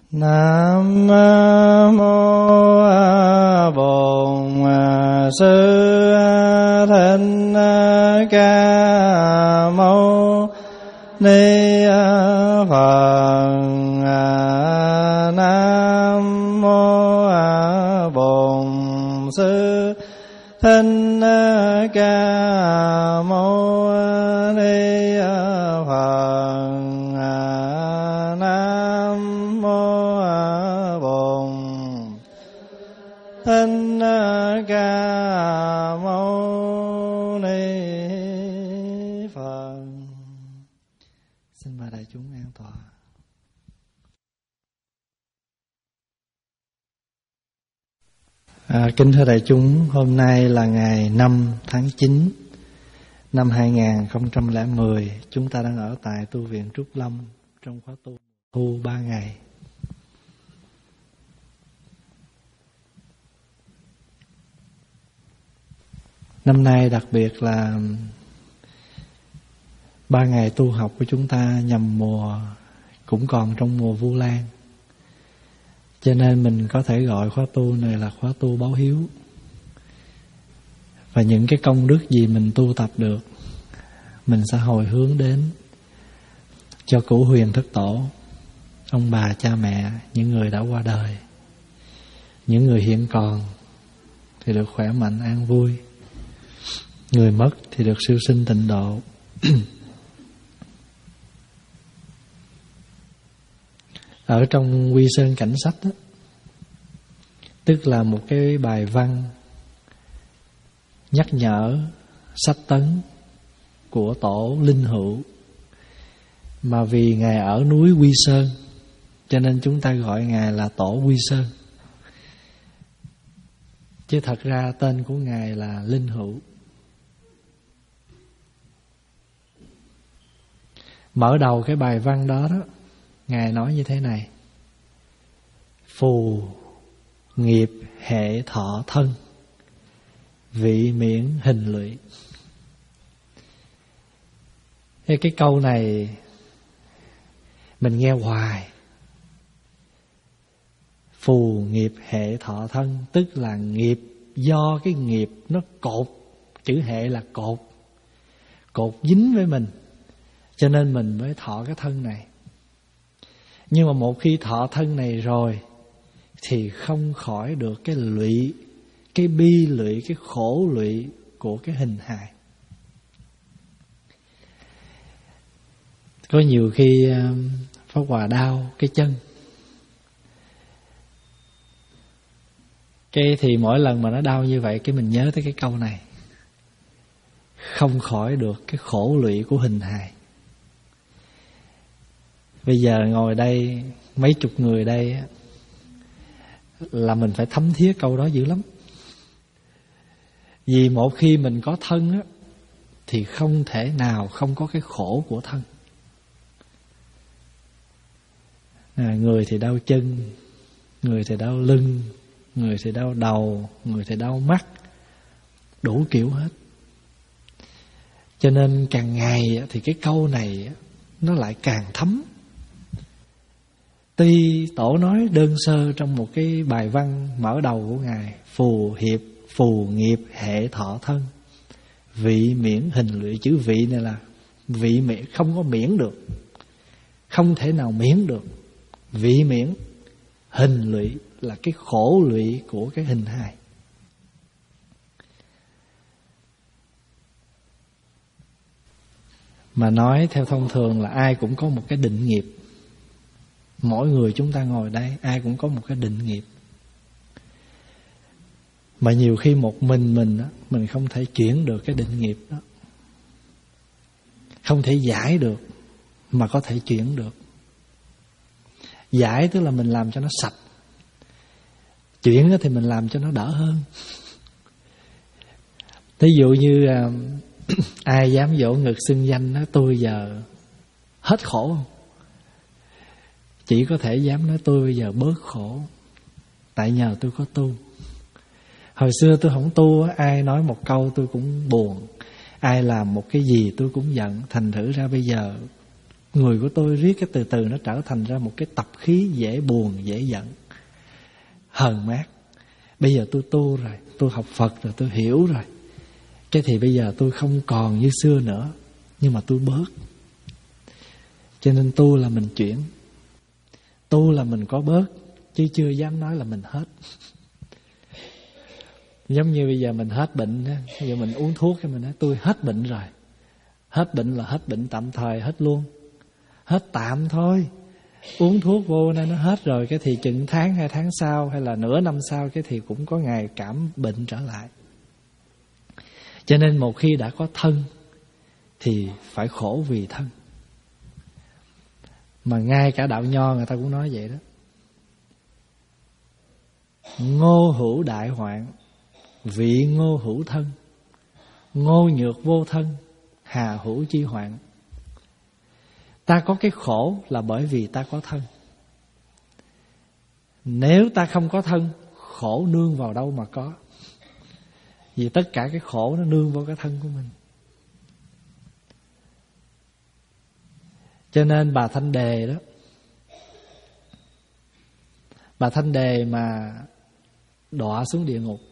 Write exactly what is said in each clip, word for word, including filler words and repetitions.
Nam mô Bổn Sư Thích Ca Mâu Ni Phật. Nam mô Bổn Sư Thích Ca Mâu Ni Phật. Nam mô Bổn Thích Ca Mâu Ni Phật. Xin mời đại chúng an tọa. À, kính thưa đại chúng, hôm nay là ngày năm tháng chín năm hai nghìn không trăm lẻ mười. Chúng ta đang ở tại tu viện Trúc Lâm trong khóa tu thu ba ngày. Năm nay đặc biệt là ba ngày tu học của chúng ta nhằm mùa, cũng còn trong mùa Vu Lan, cho nên mình có thể gọi khóa tu này là khóa tu báo hiếu. Và những cái công đức gì mình tu tập được, mình sẽ hồi hướng đến cho cửu huyền thất tổ, ông bà cha mẹ, những người đã qua đời. Những người hiện còn thì được khỏe mạnh an vui, người mất thì được siêu sinh tịnh độ. Ở trong Quy Sơn Cảnh Sách đó, tức là một cái bài văn nhắc nhở sách tấn của tổ Linh Hữu. Mà vì Ngài ở núi Quy Sơn, cho nên chúng ta gọi Ngài là tổ Quy Sơn. Chứ thật ra tên của Ngài là Linh Hữu. Mở đầu cái bài văn đó đó, Ngài nói như thế này: phù nghiệp hệ thọ thân, vị miễn hình lụy. Thế cái câu này mình nghe hoài. Phù nghiệp hệ thọ thân, tức là nghiệp do cái nghiệp nó cột, chữ hệ là cột, cột dính với mình, cho nên mình mới thọ cái thân này. Nhưng mà một khi thọ thân này rồi thì không khỏi được cái lụy, cái bi lụy, cái khổ lụy của cái hình hài. Có nhiều khi Pháp Hòa đau cái chân, cái thì mỗi lần mà nó đau như vậy, cái mình nhớ tới cái câu này: không khỏi được cái khổ lụy của hình hài. Bây giờ ngồi đây mấy chục người đây là mình phải thấm thía câu đó dữ lắm. Vì một khi mình có thân á, thì không thể nào không có cái khổ của thân. à, Người thì đau chân, người thì đau lưng, người thì đau đầu, người thì đau mắt, đủ kiểu hết. Cho nên càng ngày thì cái câu này nó lại càng thấm. Tuy tổ nói đơn sơ trong một cái bài văn mở đầu của Ngài: phù hiệp, phù nghiệp hệ thọ thân, vị miễn hình lụy. Chữ vị này là vị miễn, không có miễn được, không thể nào miễn được. Vị miễn hình lụy là cái khổ lụy của cái hình hài. Mà nói theo thông thường là ai cũng có một cái định nghiệp. Mỗi người chúng ta ngồi đây ai cũng có một cái định nghiệp. Mà nhiều khi một mình mình đó, mình không thể chuyển được cái định nghiệp đó, không thể giải được, mà có thể chuyển được. Giải tức là mình làm cho nó sạch, chuyển thì mình làm cho nó đỡ hơn. Thí dụ như ai dám dỗ ngực xưng danh nói tôi giờ hết khổ không? Chỉ có thể dám nói tôi bây giờ bớt khổ, tại nhờ tôi có tu. Hồi xưa tôi không tu, ai nói một câu tôi cũng buồn, ai làm một cái gì tôi cũng giận. Thành thử ra bây giờ Người của tôi riết cái từ từ nó trở thành ra một cái tập khí dễ buồn, dễ giận, hờn mát. Bây giờ tôi tu rồi, tôi học Phật rồi, tôi hiểu rồi, cái thì bây giờ tôi không còn như xưa nữa, nhưng mà tôi bớt. Cho nên tu là mình chuyển, tu là mình có bớt, chứ chưa dám nói là mình hết. Giống như bây giờ mình hết bệnh, bây giờ mình uống thuốc cái mình nói tôi hết bệnh rồi. Hết bệnh là hết bệnh tạm thời, hết luôn. Hết tạm thôi. Uống thuốc vô nên nó hết rồi, cái thì chừng tháng hai tháng sau hay là nửa năm sau, cái thì cũng có ngày cảm bệnh trở lại. Cho nên một khi đã có thân thì phải khổ vì thân. Mà ngay cả đạo Nho người ta cũng nói vậy đó. Ngô hữu đại hoạn, vị ngô hữu thân. Ngô nhược vô thân, hà hữu chi hoạn. Ta có cái khổ là bởi vì ta có thân. Nếu ta không có thân, khổ nương vào đâu mà có. Vì tất cả cái khổ nó nương vào cái thân của mình. Cho nên bà Thanh Đề đó, bà Thanh Đề mà đọa xuống địa ngục,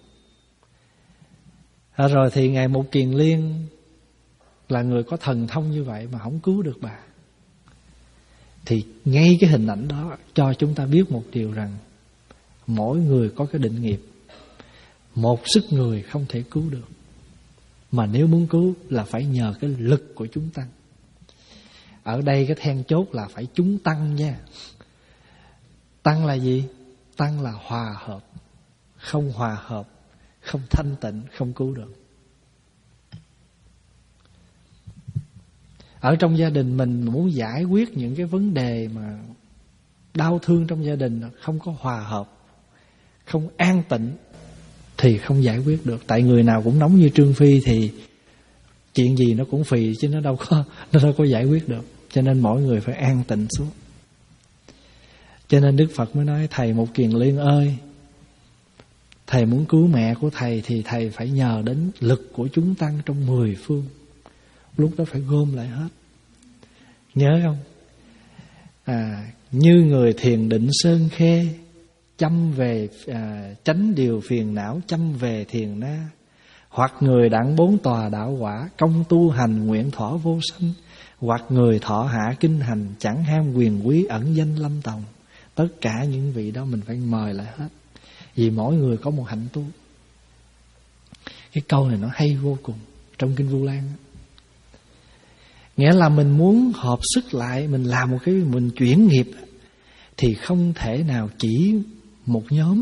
rồi thì Ngài Một Kiền Liên là người có thần thông như vậy mà không cứu được bà. Thì ngay cái hình ảnh đó cho chúng ta biết một điều rằng mỗi người có cái định nghiệp. Một sức người không thể cứu được, mà nếu muốn cứu là phải nhờ cái lực của chúng tăng. Ở đây cái then chốt là phải chúng tăng nha. Tăng là gì? Tăng là hòa hợp. Không hòa hợp, không thanh tịnh, không cứu được. Ở trong gia đình mình muốn giải quyết những cái vấn đề mà đau thương trong gia đình, không có hòa hợp, không an tịnh thì không giải quyết được. Tại người nào cũng nóng như Trương Phi thì chuyện gì nó cũng phì, chứ nó đâu có nó đâu có giải quyết được. Cho nên mỗi người phải an tịnh xuống. Cho nên Đức Phật mới nói: thầy Một Kiền Liên ơi, thầy muốn cứu mẹ của thầy thì thầy phải nhờ đến lực của chúng tăng trong mười phương. Lúc đó phải gom lại hết. Nhớ không? À, như người thiền định sơn khê, chăm về à, tránh điều phiền não, chăm về thiền na. Hoặc người đặng bốn tòa đạo quả, công tu hành nguyện thọ vô sanh. Hoặc người thọ hạ kinh hành, chẳng ham quyền quý ẩn danh lâm tòng. Tất cả những vị đó mình phải mời lại hết. Vì mỗi người có một hạnh tu. Cái câu này nó hay vô cùng trong Kinh Vu Lan. Nghĩa là mình muốn hợp sức lại, mình làm một cái, mình chuyển nghiệp thì không thể nào chỉ một nhóm,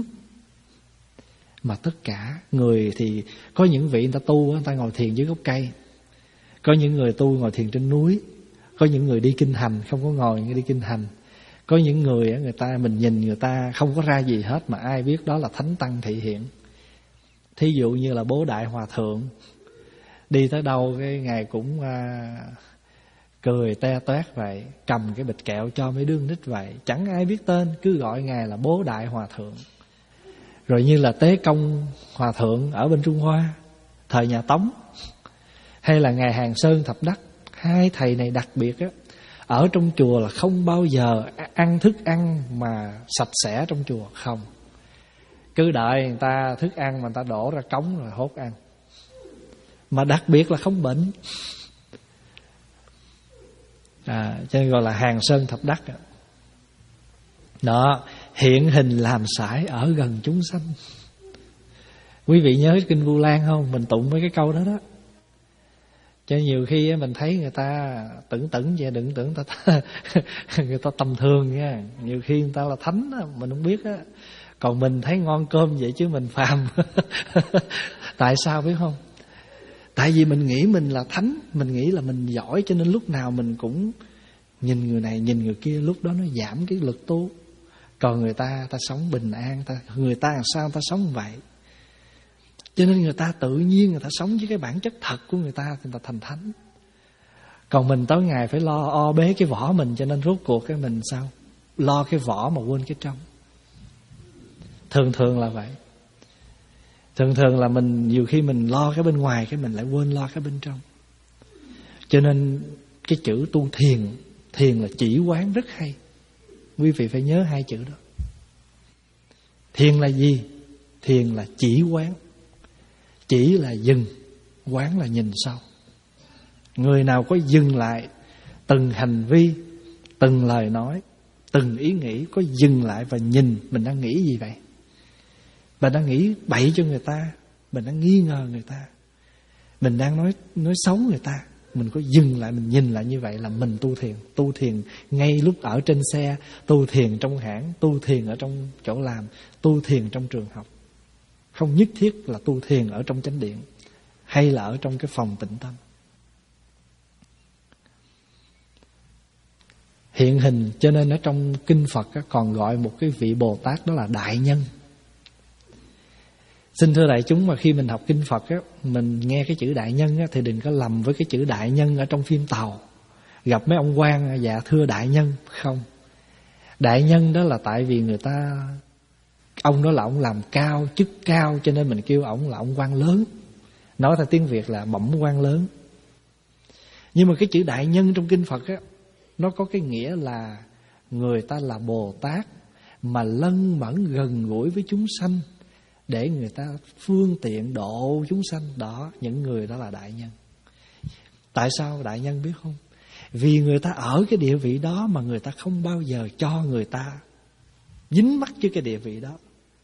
mà tất cả người. Thì có những vị người ta tu, người ta ngồi thiền dưới gốc cây. Có những người tu ngồi thiền trên núi. Có những người đi kinh hành, không có ngồi, đi kinh hành. Có những người người ta mình nhìn người ta không có ra gì hết, mà ai biết đó là thánh tăng thị hiện. Thí dụ như là Bố Đại Hòa Thượng, đi tới đâu cái Ngài cũng à, cười te toét vậy, cầm cái bịch kẹo cho mấy đứa nít vậy. Chẳng ai biết tên, cứ gọi Ngài là Bố Đại Hòa Thượng. Rồi như là Tế Công Hòa Thượng ở bên Trung Hoa thời nhà Tống, hay là Ngài Hàng Sơn Thập Đắc. Hai thầy này đặc biệt á, ở trong chùa là không bao giờ ăn thức ăn mà sạch sẽ trong chùa, không. Cứ đợi người ta thức ăn mà người ta đổ ra cống rồi hốt ăn. Mà đặc biệt là không bệnh. À, cho nên gọi là Hàng Sơn Thập Đắc. Đó, hiện hình làm sải ở gần chúng sanh. Quý vị nhớ Kinh Vu Lan không? Mình tụng mấy cái câu đó đó. Cho nhiều khi mình thấy người ta tưởng tưởng vậy, đừng tưởng ta, ta người ta tầm thường nha. Nhiều khi người ta là thánh đó, mình không biết á. Còn mình thấy ngon cơm vậy chứ mình phàm. Tại sao biết không? Tại vì mình nghĩ mình là thánh, mình nghĩ là mình giỏi, cho nên lúc nào mình cũng nhìn người này nhìn người kia. Lúc đó nó giảm cái lực tu. Còn người ta ta sống bình an, ta người ta làm sao ta sống vậy. Cho nên người ta tự nhiên người ta sống với cái bản chất thật của người ta thì người ta thành thánh. Còn mình tối ngày phải lo o bế cái vỏ mình, cho nên rốt cuộc cái mình sao? Lo cái vỏ mà quên cái trong. Thường thường là vậy. Thường thường là mình nhiều khi mình lo cái bên ngoài, cái mình lại quên lo cái bên trong. Cho nên cái chữ tu thiền Thiền là chỉ quán rất hay. Quý vị phải nhớ hai chữ đó. Thiền là gì? Thiền là chỉ quán. Chỉ là dừng, quán là nhìn sâu. Người nào có dừng lại từng hành vi, từng lời nói, từng ý nghĩ, có dừng lại và nhìn mình đang nghĩ gì vậy? Mình đang nghĩ bậy cho người ta, mình đang nghi ngờ người ta, mình đang nói nói xấu người ta. Mình có dừng lại, mình nhìn lại như vậy là mình tu thiền. Tu thiền ngay lúc ở trên xe, tu thiền trong hãng, tu thiền ở trong chỗ làm, tu thiền trong trường học. Không nhất thiết là tu thiền ở trong chánh điện hay là ở trong cái phòng tĩnh tâm. Hiện hình, cho nên ở trong kinh Phật còn gọi một cái vị Bồ Tát đó là Đại Nhân. Xin thưa đại chúng, mà khi mình học kinh Phật á, mình nghe cái chữ Đại Nhân á, thì đừng có lầm với cái chữ Đại Nhân ở trong phim Tàu. Gặp mấy ông quan, dạ thưa Đại Nhân. Không. Đại Nhân đó là tại vì người ta, ông đó là ông làm cao, chức cao, cho nên mình kêu ông là ông quan lớn. Nói theo tiếng Việt là bẩm quan lớn. Nhưng mà cái chữ Đại Nhân trong kinh Phật á, nó có cái nghĩa là người ta là Bồ Tát mà lân mẫn gần gũi với chúng sanh, để người ta phương tiện độ chúng sanh. Đó, những người đó là đại nhân. Tại sao đại nhân biết không? Vì người ta ở cái địa vị đó mà người ta không bao giờ cho người ta dính mắc với cái địa vị đó.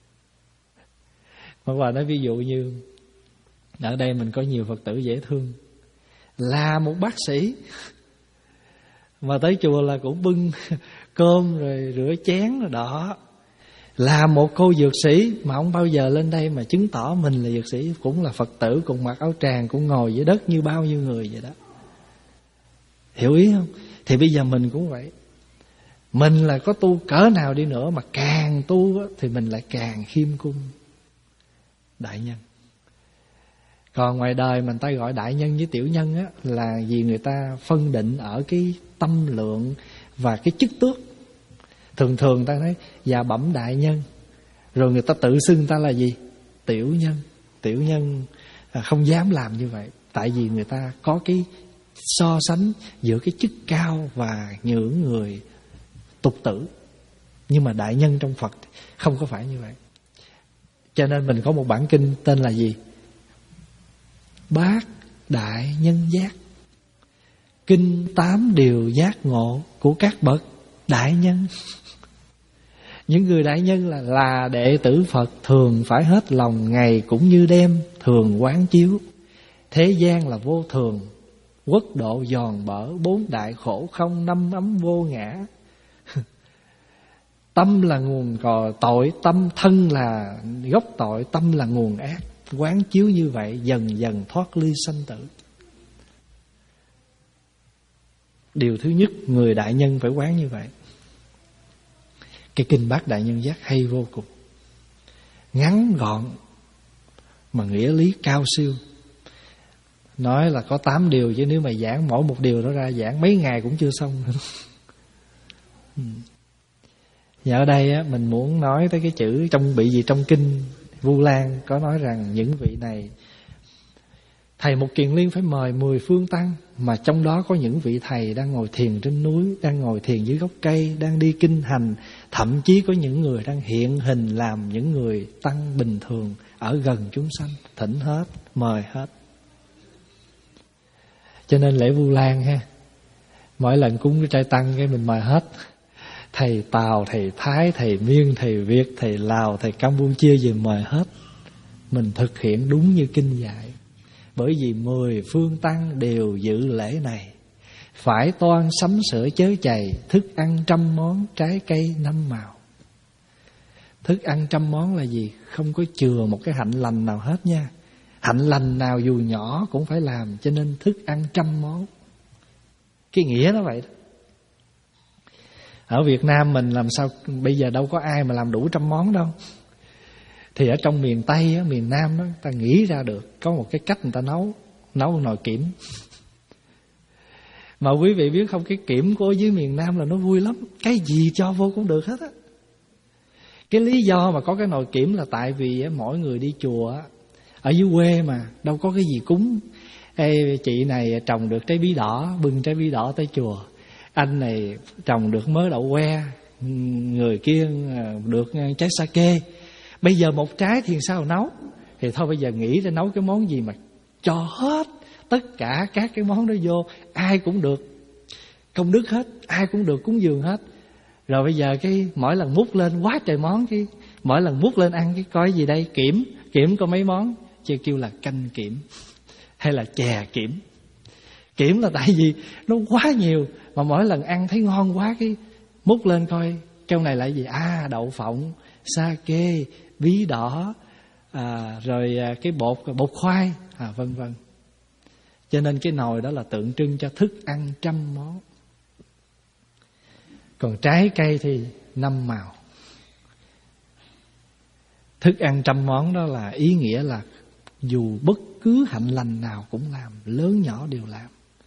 Hoặc là nói ví dụ như ở đây mình có nhiều Phật tử dễ thương, là một bác sĩ mà tới chùa là cũng bưng cơm rồi rửa chén rồi đó. Là một cô dược sĩ mà không bao giờ lên đây mà chứng tỏ mình là dược sĩ, cũng là Phật tử, cũng mặc áo tràng, cũng ngồi dưới đất như bao nhiêu người vậy đó. Hiểu ý không? Thì bây giờ mình cũng vậy. Mình là có tu cỡ nào đi nữa mà càng tu á, thì mình lại càng khiêm cung. Đại nhân. Còn ngoài đời mình ta gọi đại nhân với tiểu nhân á, là vì người ta phân định ở cái tâm lượng và cái chức tước. Thường thường ta nói dạ bẩm đại nhân, rồi người ta tự xưng ta là gì? Tiểu nhân. Tiểu nhân không dám làm như vậy, tại vì người ta có cái so sánh giữa cái chức cao và những người tục tử. Nhưng mà đại nhân trong Phật không có phải như vậy. Cho nên mình có một bản kinh tên là gì? Bát Đại Nhân Giác, kinh tám điều giác ngộ của các bậc đại nhân. Những người đại nhân là là đệ tử Phật, thường phải hết lòng ngày cũng như đêm, thường quán chiếu thế gian là vô thường, quốc độ giòn bở, bốn đại khổ không, năm ấm vô ngã. Tâm là nguồn cò tội, tâm thân là gốc tội, tâm là nguồn ác. Quán chiếu như vậy dần dần thoát ly sanh tử. Điều thứ nhất, người đại nhân phải quán như vậy. Cái kinh Bát Đại Nhân Giác hay vô cùng, ngắn gọn mà nghĩa lý cao siêu. Nói là có tám điều, chứ nếu mà giảng mỗi một điều đó ra giảng mấy ngày cũng chưa xong. Và ở đây á, mình muốn nói tới cái chữ trong bị gì trong kinh Vu Lan có nói rằng những vị này, thầy Một Kiền Liên phải mời mười phương tăng, mà trong đó có những vị thầy đang ngồi thiền trên núi, đang ngồi thiền dưới gốc cây, đang đi kinh hành, thậm chí có những người đang hiện hình làm những người tăng bình thường ở gần chúng sanh, thỉnh hết, mời hết. Cho nên lễ Vu Lan ha, mỗi lần cúng cái trai tăng cái mình mời hết. Thầy Tàu, thầy Thái, thầy Miên, thầy Việt, thầy Lào, thầy Campuchia gì mời hết. Mình thực hiện đúng như kinh dạy. Bởi vì mười phương tăng đều dự lễ này, phải toan sắm sửa chớ chày, thức ăn trăm món, trái cây năm màu. Thức ăn trăm món là gì? Không có chừa một cái hạnh lành nào hết nha. Hạnh lành nào dù nhỏ cũng phải làm, cho nên thức ăn trăm món. Cái nghĩa nó vậy đó. Ở Việt Nam mình làm sao bây giờ đâu có ai mà làm đủ trăm món đâu. Thì ở trong miền Tây á, miền Nam á, ta nghĩ ra được có một cái cách người ta nấu, nấu nồi kiểm. Mà quý vị biết không, cái kiểm của dưới miền Nam là nó vui lắm, cái gì cho vô cũng được hết á. Cái lý do mà có cái nồi kiểm là tại vì á, mỗi người đi chùa á, ở dưới quê mà đâu có cái gì cúng. Ê, chị này trồng được trái bí đỏ, bưng trái bí đỏ tới chùa. Anh này trồng được mớ đậu que, người kia được trái sake. Bây giờ một trái thì sao nấu? Thì thôi bây giờ nghĩ ra nấu cái món gì mà cho hết tất cả các cái món đó vô, ai cũng được công đức hết, ai cũng được cúng dường hết. Rồi bây giờ cái mỗi lần múc lên quá trời món, cái mỗi lần múc lên ăn cái coi gì đây, kiểm kiểm có mấy món, chứ kêu là canh kiểm hay là chè kiểm. Kiểm là tại vì nó quá nhiều, mà mỗi lần ăn thấy ngon quá cái múc lên coi trong này là gì, à đậu phộng, sake, bí đỏ, à, rồi cái bột bột khoai, à, vân vân. Cho nên cái nồi đó là tượng trưng cho thức ăn trăm món. Còn trái cây thì năm màu. Thức ăn trăm món đó là ý nghĩa là dù bất cứ hạnh lành nào cũng làm, lớn nhỏ đều làm.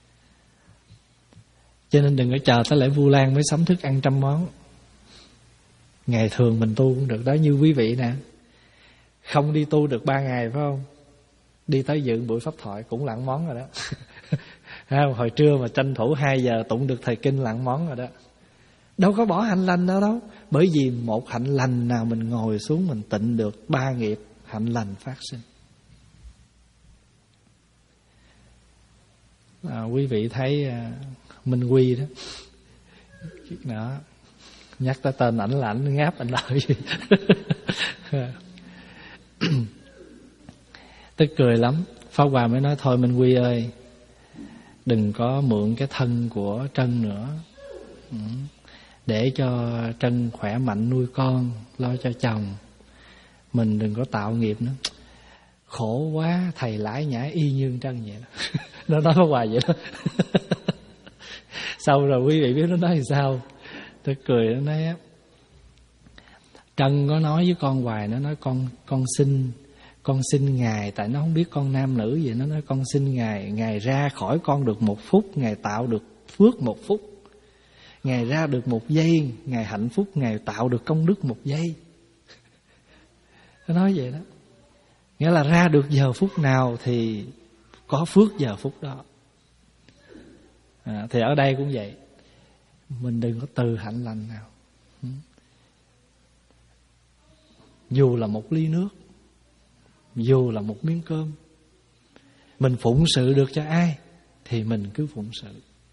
Cho nên đừng có chờ tới lễ Vu Lan mới sắm thức ăn trăm món. Ngày thường mình tu cũng được đó. Như quý vị nè, không đi tu được ba ngày phải không? Đi tới dự buổi pháp thoại cũng lạng món rồi đó. Hồi trưa mà tranh thủ hai giờ tụng được thời kinh lạng món rồi đó. Đâu có bỏ hạnh lành đâu đâu. Bởi vì một hạnh lành nào mình ngồi xuống mình tịnh được ba nghiệp hạnh lành phát sinh. À, quý vị thấy à, Minh Quy đó, đó nhắc tới tên ảnh là ảnh ngáp ảnh lợi gì. Tức cười lắm. Pháp Hòa mới nói thôi Minh Quy ơi, đừng có mượn cái thân của Trân nữa, ừ. để cho Trân khỏe mạnh nuôi con, lo cho chồng. Mình đừng có tạo nghiệp nữa. Khổ quá, thầy lãi nhãi y như Trân vậy đó. Nó nói Pháp Hòa vậy đó. Sau rồi quý vị biết nó nói sao? Tôi cười, nó nói Trân có nói với con hoài, nó nói con con xin con xin Ngài, tại nó không biết con nam nữ vậy, nó nói con xin Ngài, Ngài ra khỏi con được một phút, Ngài tạo được phước một phút. Ngài ra được một giây, Ngài hạnh phúc, Ngài tạo được công đức một giây. Nó nói vậy đó. Nghĩa là ra được giờ phút nào thì có phước giờ phút đó. À, thì ở đây cũng vậy. Mình đừng có từ hạnh lành nào. Dù là một ly nước, dù là một miếng cơm, mình phụng sự được cho ai thì mình cứ phụng sự.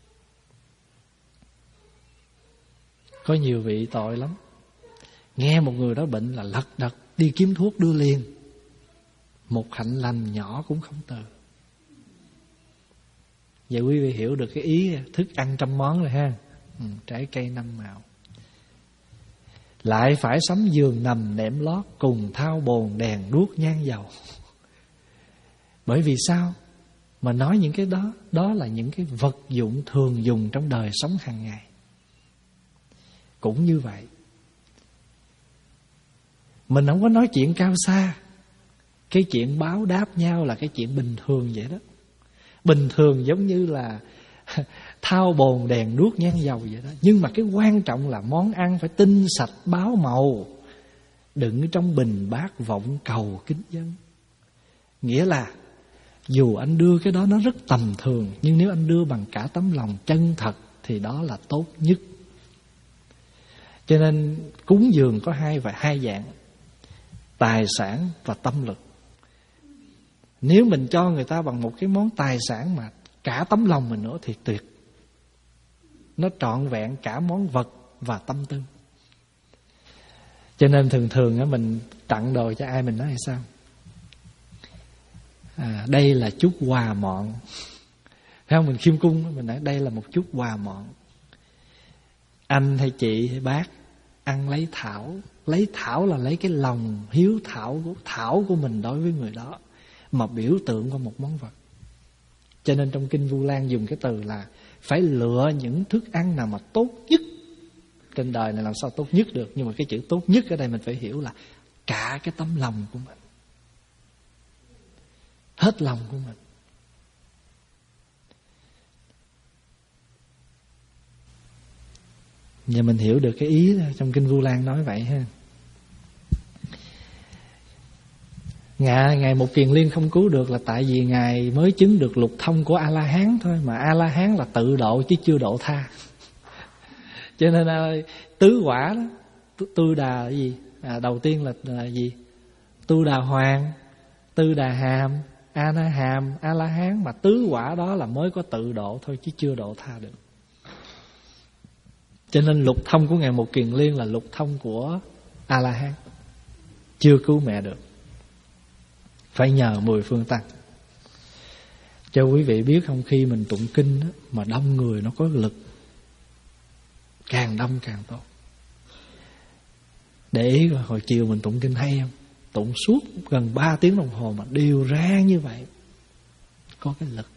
Có nhiều vị tội lắm, nghe một người đó bệnh là lật đật đi kiếm thuốc đưa liền. Một hạnh lành nhỏ cũng không từ. Vậy quý vị hiểu được cái ý thức ăn trăm món rồi ha. Ừ, trái cây năm màu. Lại phải sắm giường nằm nệm lót, cùng thao bồn đèn đuốc nhang dầu. Bởi vì sao? Mà nói những cái đó, đó là những cái vật dụng thường dùng trong đời sống hàng ngày. Cũng như vậy, mình không có nói chuyện cao xa. Cái chuyện báo đáp nhau là cái chuyện bình thường vậy đó. Bình thường giống như là thao bồn đèn đuốc nhang dầu vậy đó. Nhưng mà cái quan trọng là món ăn phải tinh sạch báo màu, đựng trong bình bát vọng cầu kính dân. Nghĩa là dù anh đưa cái đó nó rất tầm thường, nhưng nếu anh đưa bằng cả tấm lòng chân thật thì đó là tốt nhất. Cho nên cúng dường có hai và hai dạng: tài sản và tâm lực. Nếu mình cho người ta bằng một cái món tài sản mà cả tấm lòng mình nữa thì tuyệt. Nó trọn vẹn cả món vật và tâm tư. Cho nên thường thường á, mình tặng đồ cho ai mình nói hay sao? À, đây là chút quà mọn. Thấy không? Mình khiêm cung, mình nói đây là một chút quà mọn. Anh hay chị hay bác ăn lấy thảo. Lấy thảo là lấy cái lòng hiếu thảo của, thảo của mình đối với người đó, mà biểu tượng qua một món vật. Cho nên trong Kinh Vu Lan dùng cái từ là phải lựa những thức ăn nào mà tốt nhất. Trên đời này làm sao tốt nhất được. Nhưng mà cái chữ tốt nhất ở đây mình phải hiểu là cả cái tấm lòng của mình, hết lòng của mình. Giờ mình hiểu được cái ý trong Kinh Vu Lan nói vậy ha. Ngài, Ngài Một Kiền Liên không cứu được là tại vì Ngài mới chứng được lục thông của A-la-hán thôi. Mà A-la-hán là tự độ chứ chưa độ tha. Cho nên à, tứ quả đó, tư đà là gì? À, đầu tiên là, là gì? Tu đà hoàng, tư đà hàm, a na hàm, a la hán. Mà tứ quả đó là mới có tự độ thôi, chứ chưa độ tha được. Cho nên lục thông của Ngài Một Kiền Liên là lục thông của a la hán, chưa cứu mẹ được, phải nhờ mười phương tăng. Cho quý vị biết không, khi mình tụng kinh đó, mà đông người nó có lực, càng đông càng tốt. Để ý rồi, hồi chiều mình tụng kinh hay không? Tụng suốt gần ba tiếng đồng hồ mà đều ra như vậy, có cái lực.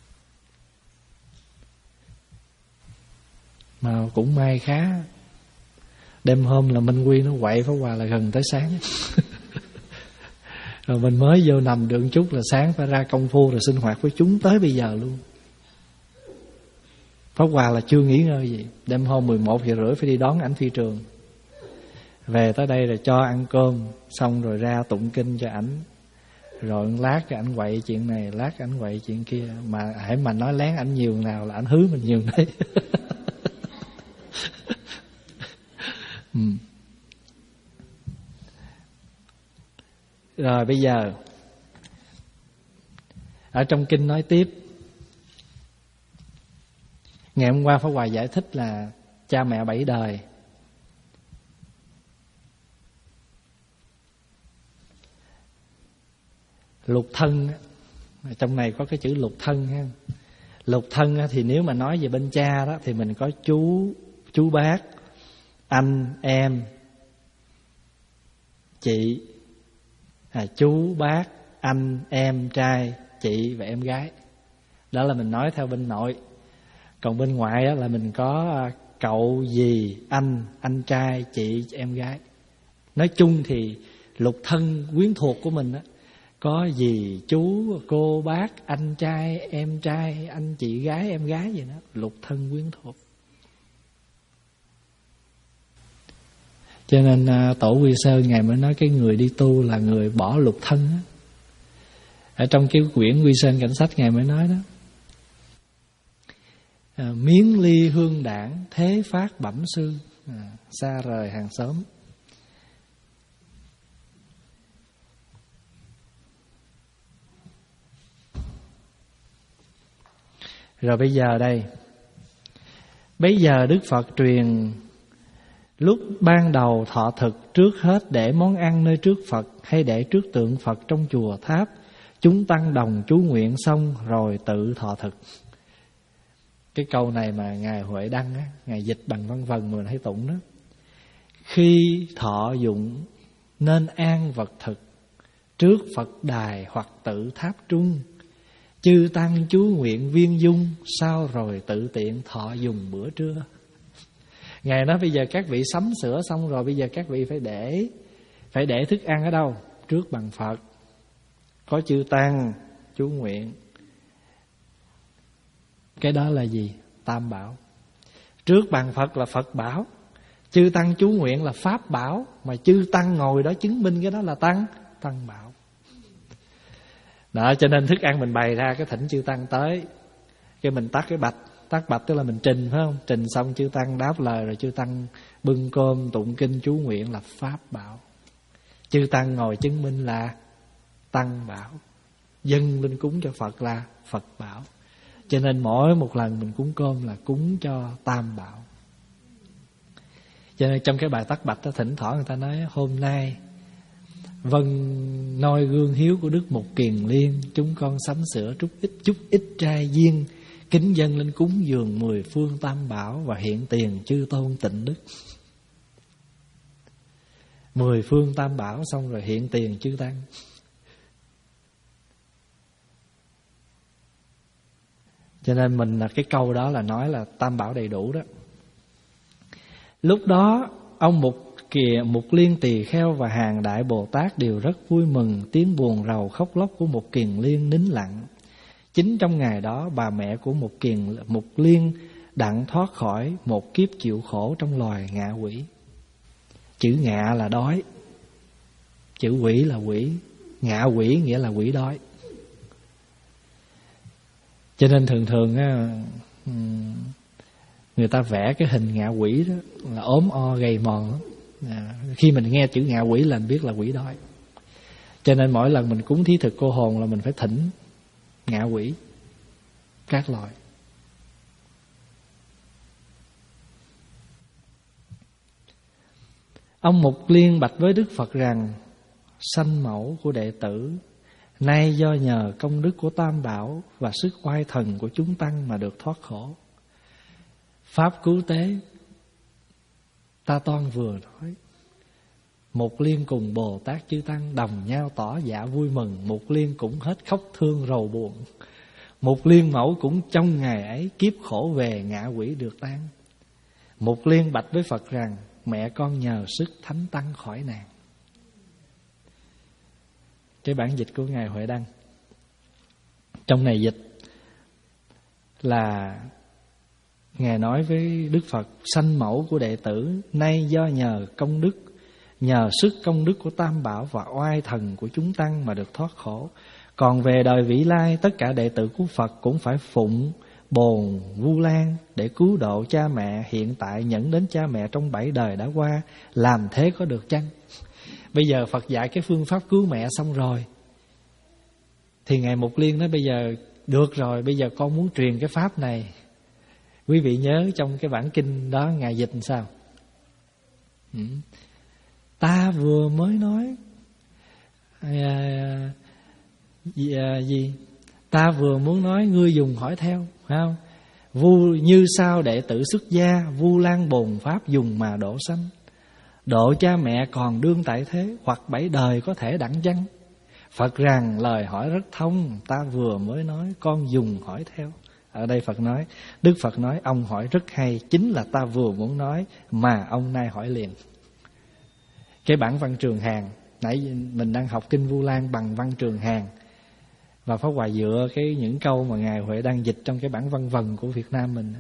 Mà cũng may khá, đêm hôm là Minh Quy nó quậy Pháp Hòa là gần tới sáng. Rồi mình mới vô nằm được chút là sáng phải ra công phu rồi sinh hoạt với chúng tới bây giờ luôn. Pháp Hòa là chưa nghỉ ngơi gì. Đêm hôm mười một giờ rưỡi phải đi đón ảnh phi trường. Về tới đây rồi cho ăn cơm, xong rồi ra tụng kinh cho ảnh. Rồi lát cho ảnh quậy chuyện này, lát ảnh quậy chuyện kia. Mà hãy mà nói lén ảnh nhiều nào là ảnh hứa mình nhiều đấy. ừ. Rồi bây giờ ở trong kinh nói tiếp. Ngày hôm qua Pháp Hòa giải thích là cha mẹ bảy đời. Lục thân, trong này có cái chữ lục thân ha. Lục thân thì nếu mà nói về bên cha đó thì mình có chú, chú bác, anh, em, chị, à, chú, bác, anh, em, trai, chị và em gái. Đó là mình nói theo bên nội. Còn bên ngoại đó là mình có cậu, dì, anh, anh trai, chị, em gái. Nói chung thì lục thân quyến thuộc của mình đó, có dì, chú, cô, bác, anh trai, em trai, anh chị gái, em gái gì đó. Lục thân quyến thuộc. Cho nên Tổ Quy Sơn Ngài mới nói cái người đi tu là người bỏ lục thân đó. Ở trong cái quyển Quy Sơn Cảnh Sách Ngài mới nói đó, à, miếng ly hương đảng, thế phát bẩm sư, à, xa rời hàng xóm. Rồi bây giờ đây, bây giờ Đức Phật truyền lúc ban đầu thọ thực, trước hết để món ăn nơi trước Phật hay để trước tượng Phật trong chùa tháp, chúng tăng đồng chú nguyện xong rồi tự thọ thực. Cái câu này mà Ngài Huệ Đăng á, Ngài dịch bằng văn vần mà mình thấy tụng đó. Khi thọ dụng nên an vật thực, trước Phật đài hoặc tự tháp trung, chư tăng chú nguyện viên dung, sau rồi tự tiện thọ dùng bữa trưa. Ngài nói bây giờ các vị sắm sửa xong rồi, bây giờ các vị phải để phải để thức ăn ở đâu? Trước bàn Phật, có chư tăng chú nguyện. Cái đó là gì? Tam bảo. Trước bàn Phật là Phật bảo, chư tăng chú nguyện là Pháp bảo, mà chư tăng ngồi đó chứng minh cái đó là tăng tăng bảo. Đó, cho nên thức ăn mình bày ra, cái thỉnh chư tăng tới, cái mình tắt cái bạch. Tắt bạch tức là mình trình, phải không? Trình xong chư tăng đáp lời, rồi chư tăng bưng cơm tụng kinh chú nguyện là Pháp bảo, chư tăng ngồi chứng minh là tăng bảo, dâng lên cúng cho Phật là Phật bảo. Cho nên mỗi một lần mình cúng cơm là cúng cho tam bảo. Cho nên trong cái bài tắt bạch đó, thỉnh thoảng người ta nói hôm nay vâng noi gương hiếu của Đức Một Kiền Liên, chúng con sắm sửa chút ít chút ít trai duyên, kính dâng lên cúng dường mười phương tam bảo và hiện tiền chư tôn tịnh đức. Mười phương tam bảo xong rồi hiện tiền chư tăng. Cho nên mình là cái câu đó là nói là tam bảo đầy đủ đó. Lúc đó ông Mục Kìa Mục Liên Tỳ Kheo và hàng đại Bồ Tát đều rất vui mừng, tiếng buồn rầu khóc lóc của Mục Kiền Liên nín lặng. Chính trong ngày đó, bà mẹ của Mục Kiền Mục Liên đặng thoát khỏi một kiếp chịu khổ trong loài ngạ quỷ. Chữ ngạ là đói, chữ quỷ là quỷ, ngạ quỷ nghĩa là quỷ đói. Cho nên thường thường á, người ta vẽ cái hình ngạ quỷ đó là ốm o gầy mòn đó. À, khi mình nghe chữ ngạ quỷ là mình biết là quỷ đói. Cho nên mỗi lần mình cúng thí thực cô hồn là mình phải thỉnh ngạ quỷ các loại. Ông Mục Liên bạch với Đức Phật rằng: sanh mẫu của đệ tử nay do nhờ công đức của Tam Bảo và sức oai thần của chúng tăng mà được thoát khổ. Pháp cứu tế ta toan vừa nói. Mục Liên cùng Bồ Tát chư tăng đồng nhau tỏ dạ vui mừng. Mục Liên cũng hết khóc thương rầu buồn. Mục Liên mẫu cũng trong ngày ấy kiếp khổ về, ngạ quỷ được tan. Mục Liên bạch với Phật rằng: mẹ con nhờ sức thánh tăng khỏi nạn. Cái bản dịch của Ngài Huệ Đăng, trong này dịch là Ngài nói với Đức Phật: sanh mẫu của đệ tử nay do nhờ công đức, nhờ sức công đức của Tam Bảo và oai thần của chúng tăng mà được thoát khổ. Còn về đời vĩ lai, tất cả đệ tử của Phật cũng phải phụng bồn Vu Lan để cứu độ cha mẹ hiện tại nhẫn đến cha mẹ trong bảy đời đã qua. Làm thế có được chăng? Bây giờ Phật dạy cái phương pháp cứu mẹ xong rồi, thì Ngài Mục Liên nói: bây giờ được rồi, bây giờ con muốn truyền cái pháp này. Quý vị nhớ trong cái bản kinh đó Ngài dịch làm sao? Ừ. Ta vừa mới nói à, gì, à, gì ta vừa muốn nói, ngươi dùng hỏi theo, phải không? Vu như sao đệ tử xuất gia, Vu Lan bồn pháp dùng mà độ sanh. Độ cha mẹ còn đương tại thế, hoặc bảy đời có thể đặng chăng? Phật rằng: lời hỏi rất thông, ta vừa mới nói, con dùng hỏi theo. Ở đây Phật nói, Đức Phật nói: ông hỏi rất hay, chính là ta vừa muốn nói mà ông nay hỏi liền. Cái bản văn Trường Hàn, nãy mình đang học kinh Vu Lan bằng văn Trường Hàn, và Pháp Hòa dựa cái những câu mà Ngài Huệ đang dịch trong cái bản văn vần của Việt Nam mình.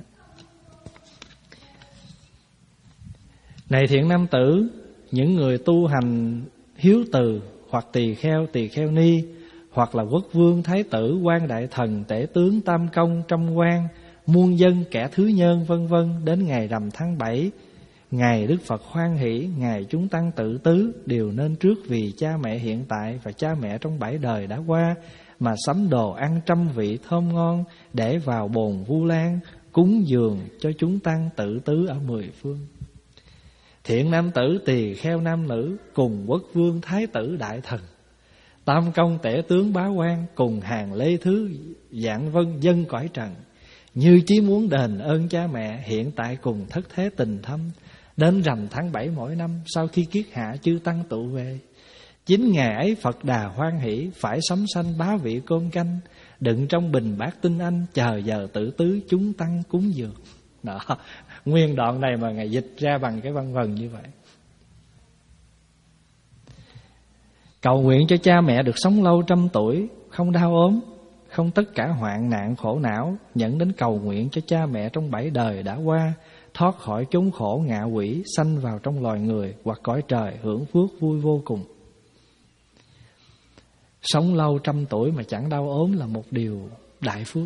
Này thiện nam tử, những người tu hành hiếu từ, hoặc tỳ kheo, tỳ kheo ni, hoặc là quốc vương, thái tử, quan đại thần, tể tướng, tam công, trăm quan, muôn dân, kẻ thứ nhân, vân vân, đến ngày rằm tháng bảy, ngày Đức Phật hoan hỷ, ngày chúng tăng tự tứ, đều nên trước vì cha mẹ hiện tại và cha mẹ trong bảy đời đã qua mà sắm đồ ăn trăm vị thơm ngon để vào bồn Vu Lan cúng dường cho chúng tăng tự tứ ở mười phương. Thiện nam tử, tỳ kheo nam nữ, cùng quốc vương, thái tử, đại thần, tam công, tể tướng, bá quan, cùng hàng lê thứ dạng vân dân cõi trần, như chí muốn đền ơn cha mẹ hiện tại cùng thất thế tình thâm, đến rằm tháng bảy mỗi năm, sau khi kiết hạ chư tăng tụ về. Chính ngày ấy Phật Đà hoan hỷ, phải sắm sanh bá vị cơm canh, đựng trong bình bát tinh anh, chờ giờ tự tứ chúng tăng cúng dường. Đó, nguyên đoạn này mà Ngài dịch ra bằng cái văn vần như vậy. Cầu nguyện cho cha mẹ được sống lâu trăm tuổi, không đau ốm, không tất cả hoạn nạn khổ não, nhận đến cầu nguyện cho cha mẹ trong bảy đời đã qua, thoát khỏi chốn khổ ngạ quỷ, sanh vào trong loài người hoặc cõi trời, hưởng phước vui vô cùng. Sống lâu trăm tuổi mà chẳng đau ốm là một điều đại phước.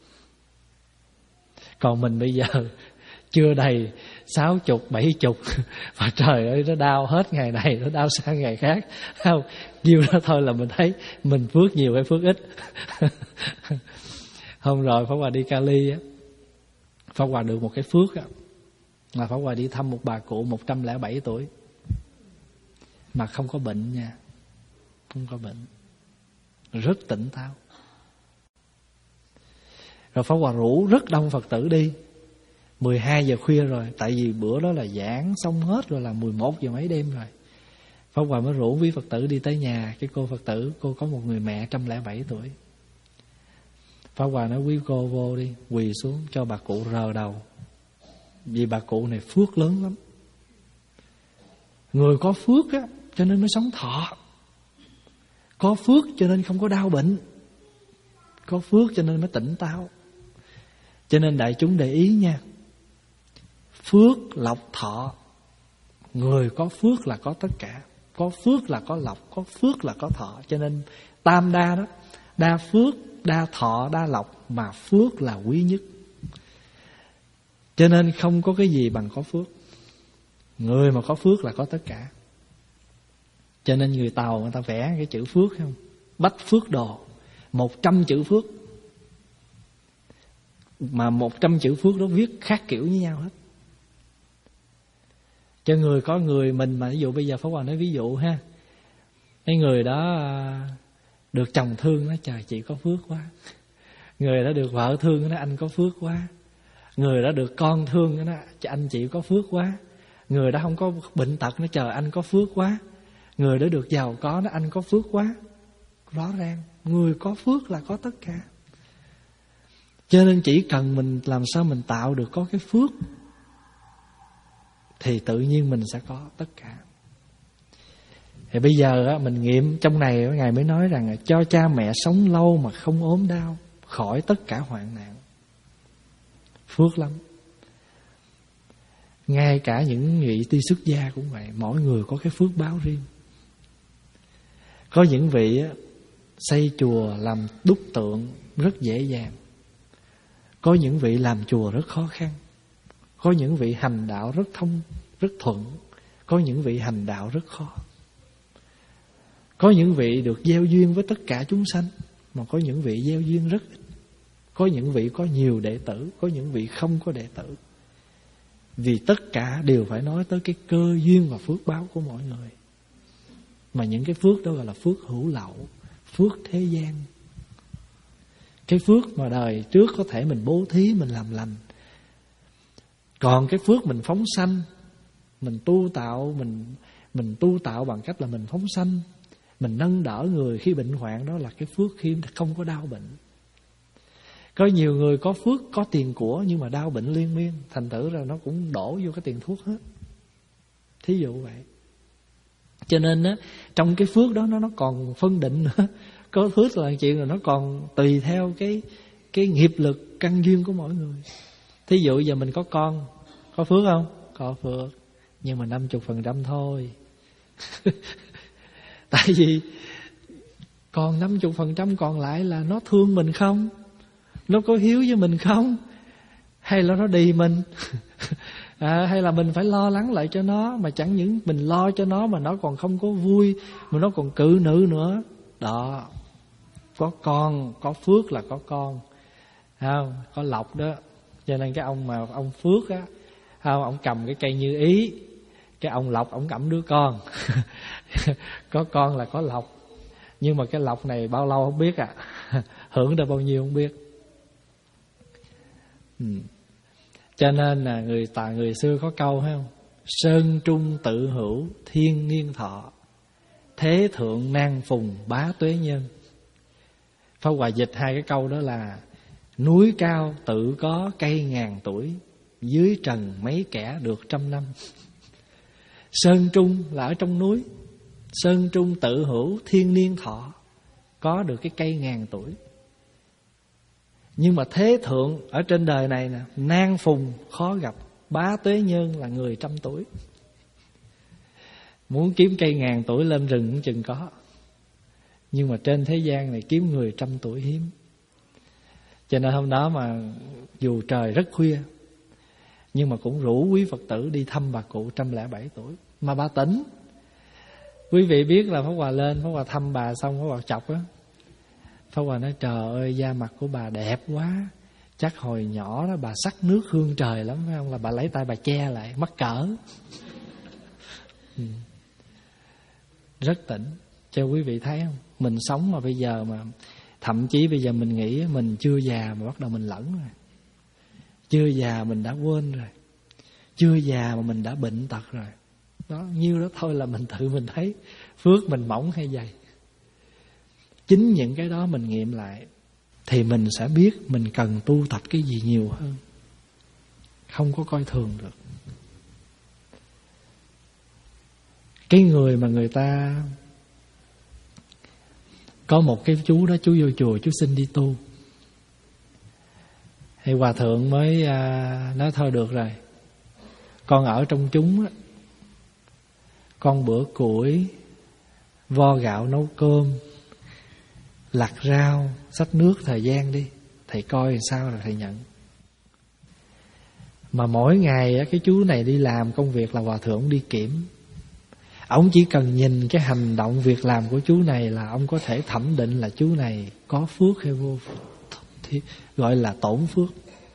Còn mình bây giờ chưa đầy sáu chục, bảy chục, và trời ơi nó đau hết ngày này, nó đau sang ngày khác, không? Nhiêu đó thôi là mình thấy mình phước nhiều hay phước ít. Hôm rồi Pháp Hòa đi Cali á, Pháp Hòa được một cái phước á, là Pháp Hòa đi thăm một bà cụ một trăm lẻ bảy tuổi mà không có bệnh nha, không có bệnh, rất tỉnh táo. Rồi Pháp Hòa rủ rất đông Phật tử đi. Mười hai giờ khuya rồi, tại vì bữa đó là giảng xong hết rồi, là mười một giờ mấy đêm rồi. Pháp Hòa mới rủ quý Phật tử đi tới nhà cái cô Phật tử. Cô có một người mẹ một trăm lẻ bảy tuổi. Pháp Hòa nói: quý cô vô đi, quỳ xuống cho bà cụ rờ đầu, vì bà cụ này phước lớn lắm. Người có phước á, cho nên mới sống thọ. Có phước cho nên không có đau bệnh. Có phước cho nên mới tỉnh táo. Cho nên đại chúng để ý nha, phước lộc thọ. Người có phước là có tất cả. Có phước là có lộc, có phước là có thọ. Cho nên tam đa đó, đa phước, đa thọ, đa lộc, mà phước là quý nhất. Cho nên không có cái gì bằng có phước. Người mà có phước là có tất cả. Cho nên người Tàu người ta vẽ cái chữ phước không? Bách phước đồ, một trăm chữ phước. Mà một trăm chữ phước đó viết khác kiểu như nhau hết. Cho người có người mình mà ví dụ bây giờ Pháp Hòa nói ví dụ ha, cái người đó được chồng thương, nó trời chị có phước quá. Người đó được vợ thương, nó anh có phước quá. Người đó được con thương, nó anh chị có phước quá. Người đó không có bệnh tật, nó trời anh có phước quá. Người đó được giàu có, nó anh có phước quá. Rõ ràng người có phước là có tất cả. Cho nên chỉ cần mình làm sao mình tạo được có cái phước thì tự nhiên mình sẽ có tất cả. Thì bây giờ á, mình nghiệm trong này, Ngài mới nói rằng cho cha mẹ sống lâu mà không ốm đau, khỏi tất cả hoạn nạn. Phước lắm. Ngay cả những vị đi xuất gia cũng vậy, mỗi người có cái phước báo riêng. Có những vị á, xây chùa làm đúc tượng rất dễ dàng. Có những vị làm chùa rất khó khăn. Có những vị hành đạo rất thông, rất thuận. Có những vị hành đạo rất khó. Có những vị được gieo duyên với tất cả chúng sanh, mà có những vị gieo duyên rất ít. Có những vị có nhiều đệ tử, có những vị không có đệ tử. Vì tất cả đều phải nói tới cái cơ duyên và phước báo của mỗi người. Mà những cái phước đó gọi là phước hữu lậu, phước thế gian. Cái phước mà đời trước có thể mình bố thí, mình làm lành. Còn cái phước mình phóng sanh, mình tu tạo, mình mình tu tạo bằng cách là mình phóng sanh, mình nâng đỡ người khi bệnh hoạn, đó là cái phước khi không có đau bệnh. Có nhiều người có phước, có tiền của nhưng mà đau bệnh liên miên, thành thử ra nó cũng đổ vô cái tiền thuốc hết. Thí dụ vậy. Cho nên á, trong cái phước đó nó nó còn phân định nữa. Có phước là chuyện rồi nó còn tùy theo cái cái nghiệp lực căn duyên của mỗi người. Thí dụ giờ mình có con, có phước không? Có phước, nhưng mà năm mươi phần trăm thôi. Tại vì còn năm mươi phần trăm còn lại là nó thương mình không? Nó có hiếu với mình không? Hay là nó đì mình? À, hay là mình phải lo lắng lại cho nó, mà chẳng những mình lo cho nó mà nó còn không có vui, mà nó còn cự nữ nữa. Đó, có con, có phước là có con, không? Có lộc đó. Cho nên cái ông mà ông Phước á, không, ông cầm cái cây Như Ý, cái ông Lộc ông cầm đứa con. Có con là có lộc. Nhưng mà cái lộc này bao lâu không biết à. Hưởng được bao nhiêu không biết. Ừ. Cho nên là người ta người xưa có câu hay không? Sơn trung tự hữu thiên niên thọ, thế thượng nan phùng bá tuế nhân. Pháp Hòa dịch hai cái câu đó là núi cao tự có cây ngàn tuổi, dưới trần mấy kẻ được trăm năm. Sơn trung là ở trong núi, sơn trung tự hữu thiên niên thọ, có được cái cây ngàn tuổi. Nhưng mà thế thượng ở trên đời này nè, nan phùng khó gặp, bá tuế nhân là người trăm tuổi. Muốn kiếm cây ngàn tuổi lên rừng cũng chừng có. Nhưng mà trên thế gian này kiếm người trăm tuổi hiếm. Cho nên hôm đó mà dù trời rất khuya, nhưng mà cũng rủ quý Phật tử đi thăm bà cụ trăm lẻ bảy tuổi. Mà bà tỉnh. Quý vị biết là Pháp Hòa lên, Pháp Hòa thăm bà xong Pháp Hòa chọc á. Pháp Hòa nói trời ơi, da mặt của bà đẹp quá, chắc hồi nhỏ đó bà sắc nước hương trời lắm phải không? Là bà lấy tay bà che lại, mắc cỡ. Ừ. Rất tỉnh. Cho quý vị thấy không? Mình sống mà bây giờ mà thậm chí bây giờ mình nghĩ mình chưa già mà bắt đầu mình lẫn rồi. Chưa già mình đã quên rồi. Chưa già mà mình đã bệnh tật rồi. Đó, nhiêu đó thôi là mình tự mình thấy phước mình mỏng hay dày. Chính những cái đó mình nghiệm lại thì mình sẽ biết mình cần tu tập cái gì nhiều hơn. Không có coi thường được. Cái người mà người ta có một cái chú đó, chú vô chùa, chú xin đi tu. Thì hòa thượng mới à, nói thôi được rồi, con ở trong chúng á, con bữa củi, vo gạo nấu cơm, lặt rau, xách nước thời gian đi, thầy coi làm sao rồi thầy nhận. Mà mỗi ngày cái chú này đi làm công việc là hòa thượng ông đi kiểm. Ông chỉ cần nhìn cái hành động việc làm của chú này là ông có thể thẩm định là chú này có phước hay vô phước, thì gọi là tổn phước.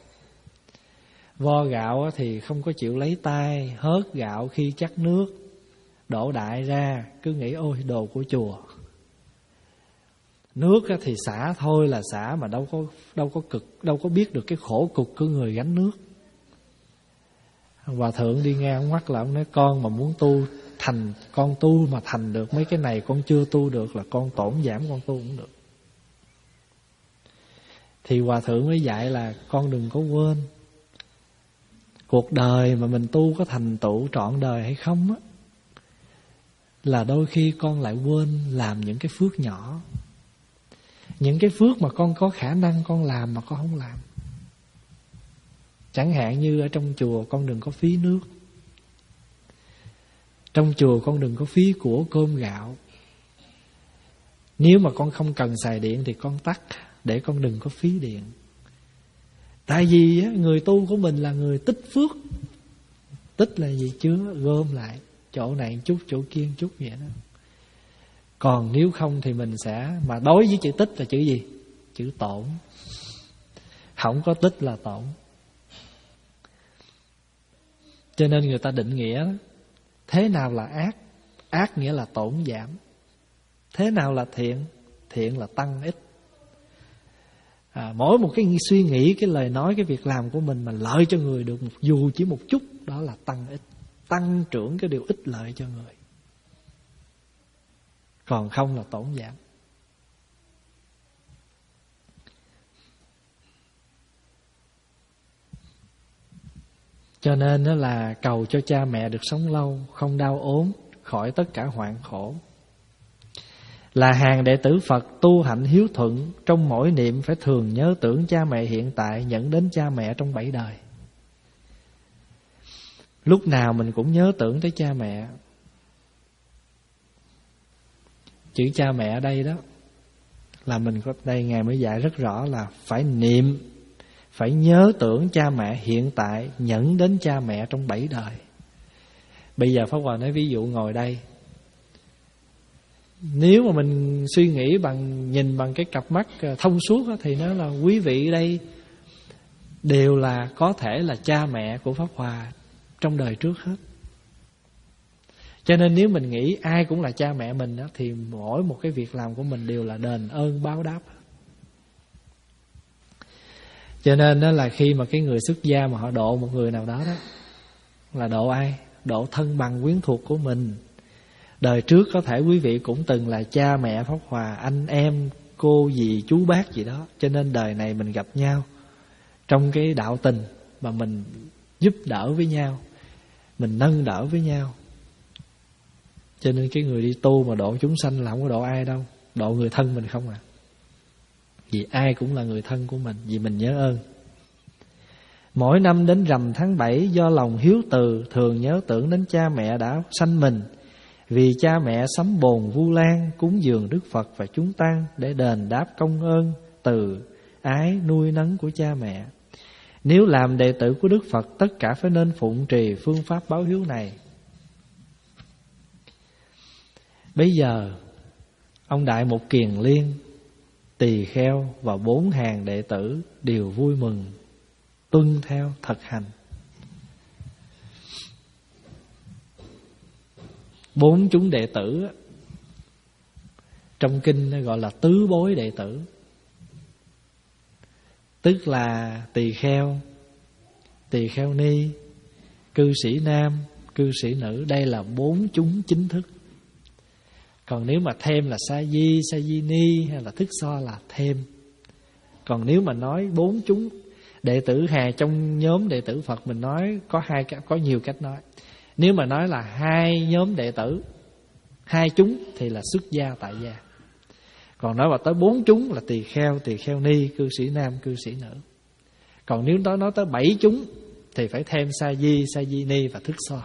Vo gạo thì không có chịu lấy tay, hớt gạo khi chắc nước, đổ đại ra, cứ nghĩ ôi đồ của chùa. Nước thì xả thôi là xả, mà đâu có đâu có cực, đâu có biết được cái khổ cực của người gánh nước. Hòa thượng đi ngang ông ngoắt là ông nói con mà muốn tu thành, con tu mà thành được mấy cái này con chưa tu được là con tổn giảm, con tu cũng được. Thì hòa thượng mới dạy là con đừng có quên cuộc đời mà mình tu có thành tựu trọn đời hay không á, là đôi khi con lại quên làm những cái phước nhỏ. Những cái phước mà con có khả năng con làm mà con không làm. Chẳng hạn như ở trong chùa con đừng có phí nước, trong chùa con đừng có phí của cơm gạo. Nếu mà con không cần xài điện thì con tắt, để con đừng có phí điện. Tại vì người tu của mình là người tích phước. Tích là gì? Chứa gom lại, chỗ này chút, chỗ kia chút vậy đó. Còn nếu không thì mình sẽ, mà đối với chữ tích là chữ gì? Chữ tổn. Không có tích là tổn. Cho nên người ta định nghĩa thế nào là ác? Ác nghĩa là tổn giảm. Thế nào là thiện? Thiện là tăng ích. À, mỗi một cái suy nghĩ, cái lời nói, cái việc làm của mình mà lợi cho người được dù chỉ một chút, đó là tăng ích, tăng trưởng cái điều ích lợi cho người. Còn không là tổn giảm. Cho nên đó là cầu cho cha mẹ được sống lâu, không đau ốm, khỏi tất cả hoạn khổ. Là hàng đệ tử Phật tu hạnh hiếu thuận, trong mỗi niệm phải thường nhớ tưởng cha mẹ hiện tại, nhận đến cha mẹ trong bảy đời. Lúc nào mình cũng nhớ tưởng tới cha mẹ. Chữ cha mẹ ở đây đó là mình có đây Ngài mới dạy rất rõ là phải niệm, phải nhớ tưởng cha mẹ hiện tại, nhận đến cha mẹ trong bảy đời. Bây giờ Pháp Hòa nói ví dụ ngồi đây, nếu mà mình suy nghĩ bằng, nhìn bằng cái cặp mắt thông suốt đó, thì nó là quý vị đây đều là có thể là cha mẹ của Pháp Hòa trong đời trước hết. Cho nên nếu mình nghĩ ai cũng là cha mẹ mình đó, thì mỗi một cái việc làm của mình đều là đền ơn báo đáp. Cho nên đó là khi mà cái người xuất gia mà họ độ một người nào đó đó, là độ ai? Độ thân bằng quyến thuộc của mình. Đời trước có thể quý vị cũng từng là cha mẹ Pháp Hòa, anh em, cô dì, chú bác gì đó. Cho nên đời này mình gặp nhau trong cái đạo tình mà mình giúp đỡ với nhau, mình nâng đỡ với nhau. Cho nên cái người đi tu mà độ chúng sanh là không có độ ai đâu, độ người thân mình không à. Vì ai cũng là người thân của mình, vì mình nhớ ơn. Mỗi năm đến rằm tháng bảy, do lòng hiếu từ, thường nhớ tưởng đến cha mẹ đã sanh mình. Vì cha mẹ sắm bồn Vu Lan, cúng dường Đức Phật và chúng tăng, để đền đáp công ơn từ ái nuôi nấng của cha mẹ. Nếu làm đệ tử của Đức Phật, tất cả phải nên phụng trì phương pháp báo hiếu này. Bây giờ ông Đại Một Kiền Liên, tỳ kheo và bốn hàng đệ tử đều vui mừng tuân theo thực hành. Bốn chúng đệ tử trong kinh gọi là tứ bối đệ tử, tức là tỳ kheo, tỳ kheo ni, cư sĩ nam, cư sĩ nữ. Đây là bốn chúng chính thức. Còn nếu mà thêm là sa di, sa di ni hay là thức so là thêm. Còn nếu mà nói bốn chúng đệ tử hà trong nhóm đệ tử Phật, mình nói có hai có nhiều cách nói. Nếu mà nói là hai nhóm đệ tử, hai chúng thì là xuất gia tại gia. Còn nói mà tới bốn chúng là tỳ kheo, tỳ kheo ni, cư sĩ nam, cư sĩ nữ. Còn nếu nói nói tới bảy chúng thì phải thêm sa di, sa di ni và thức so.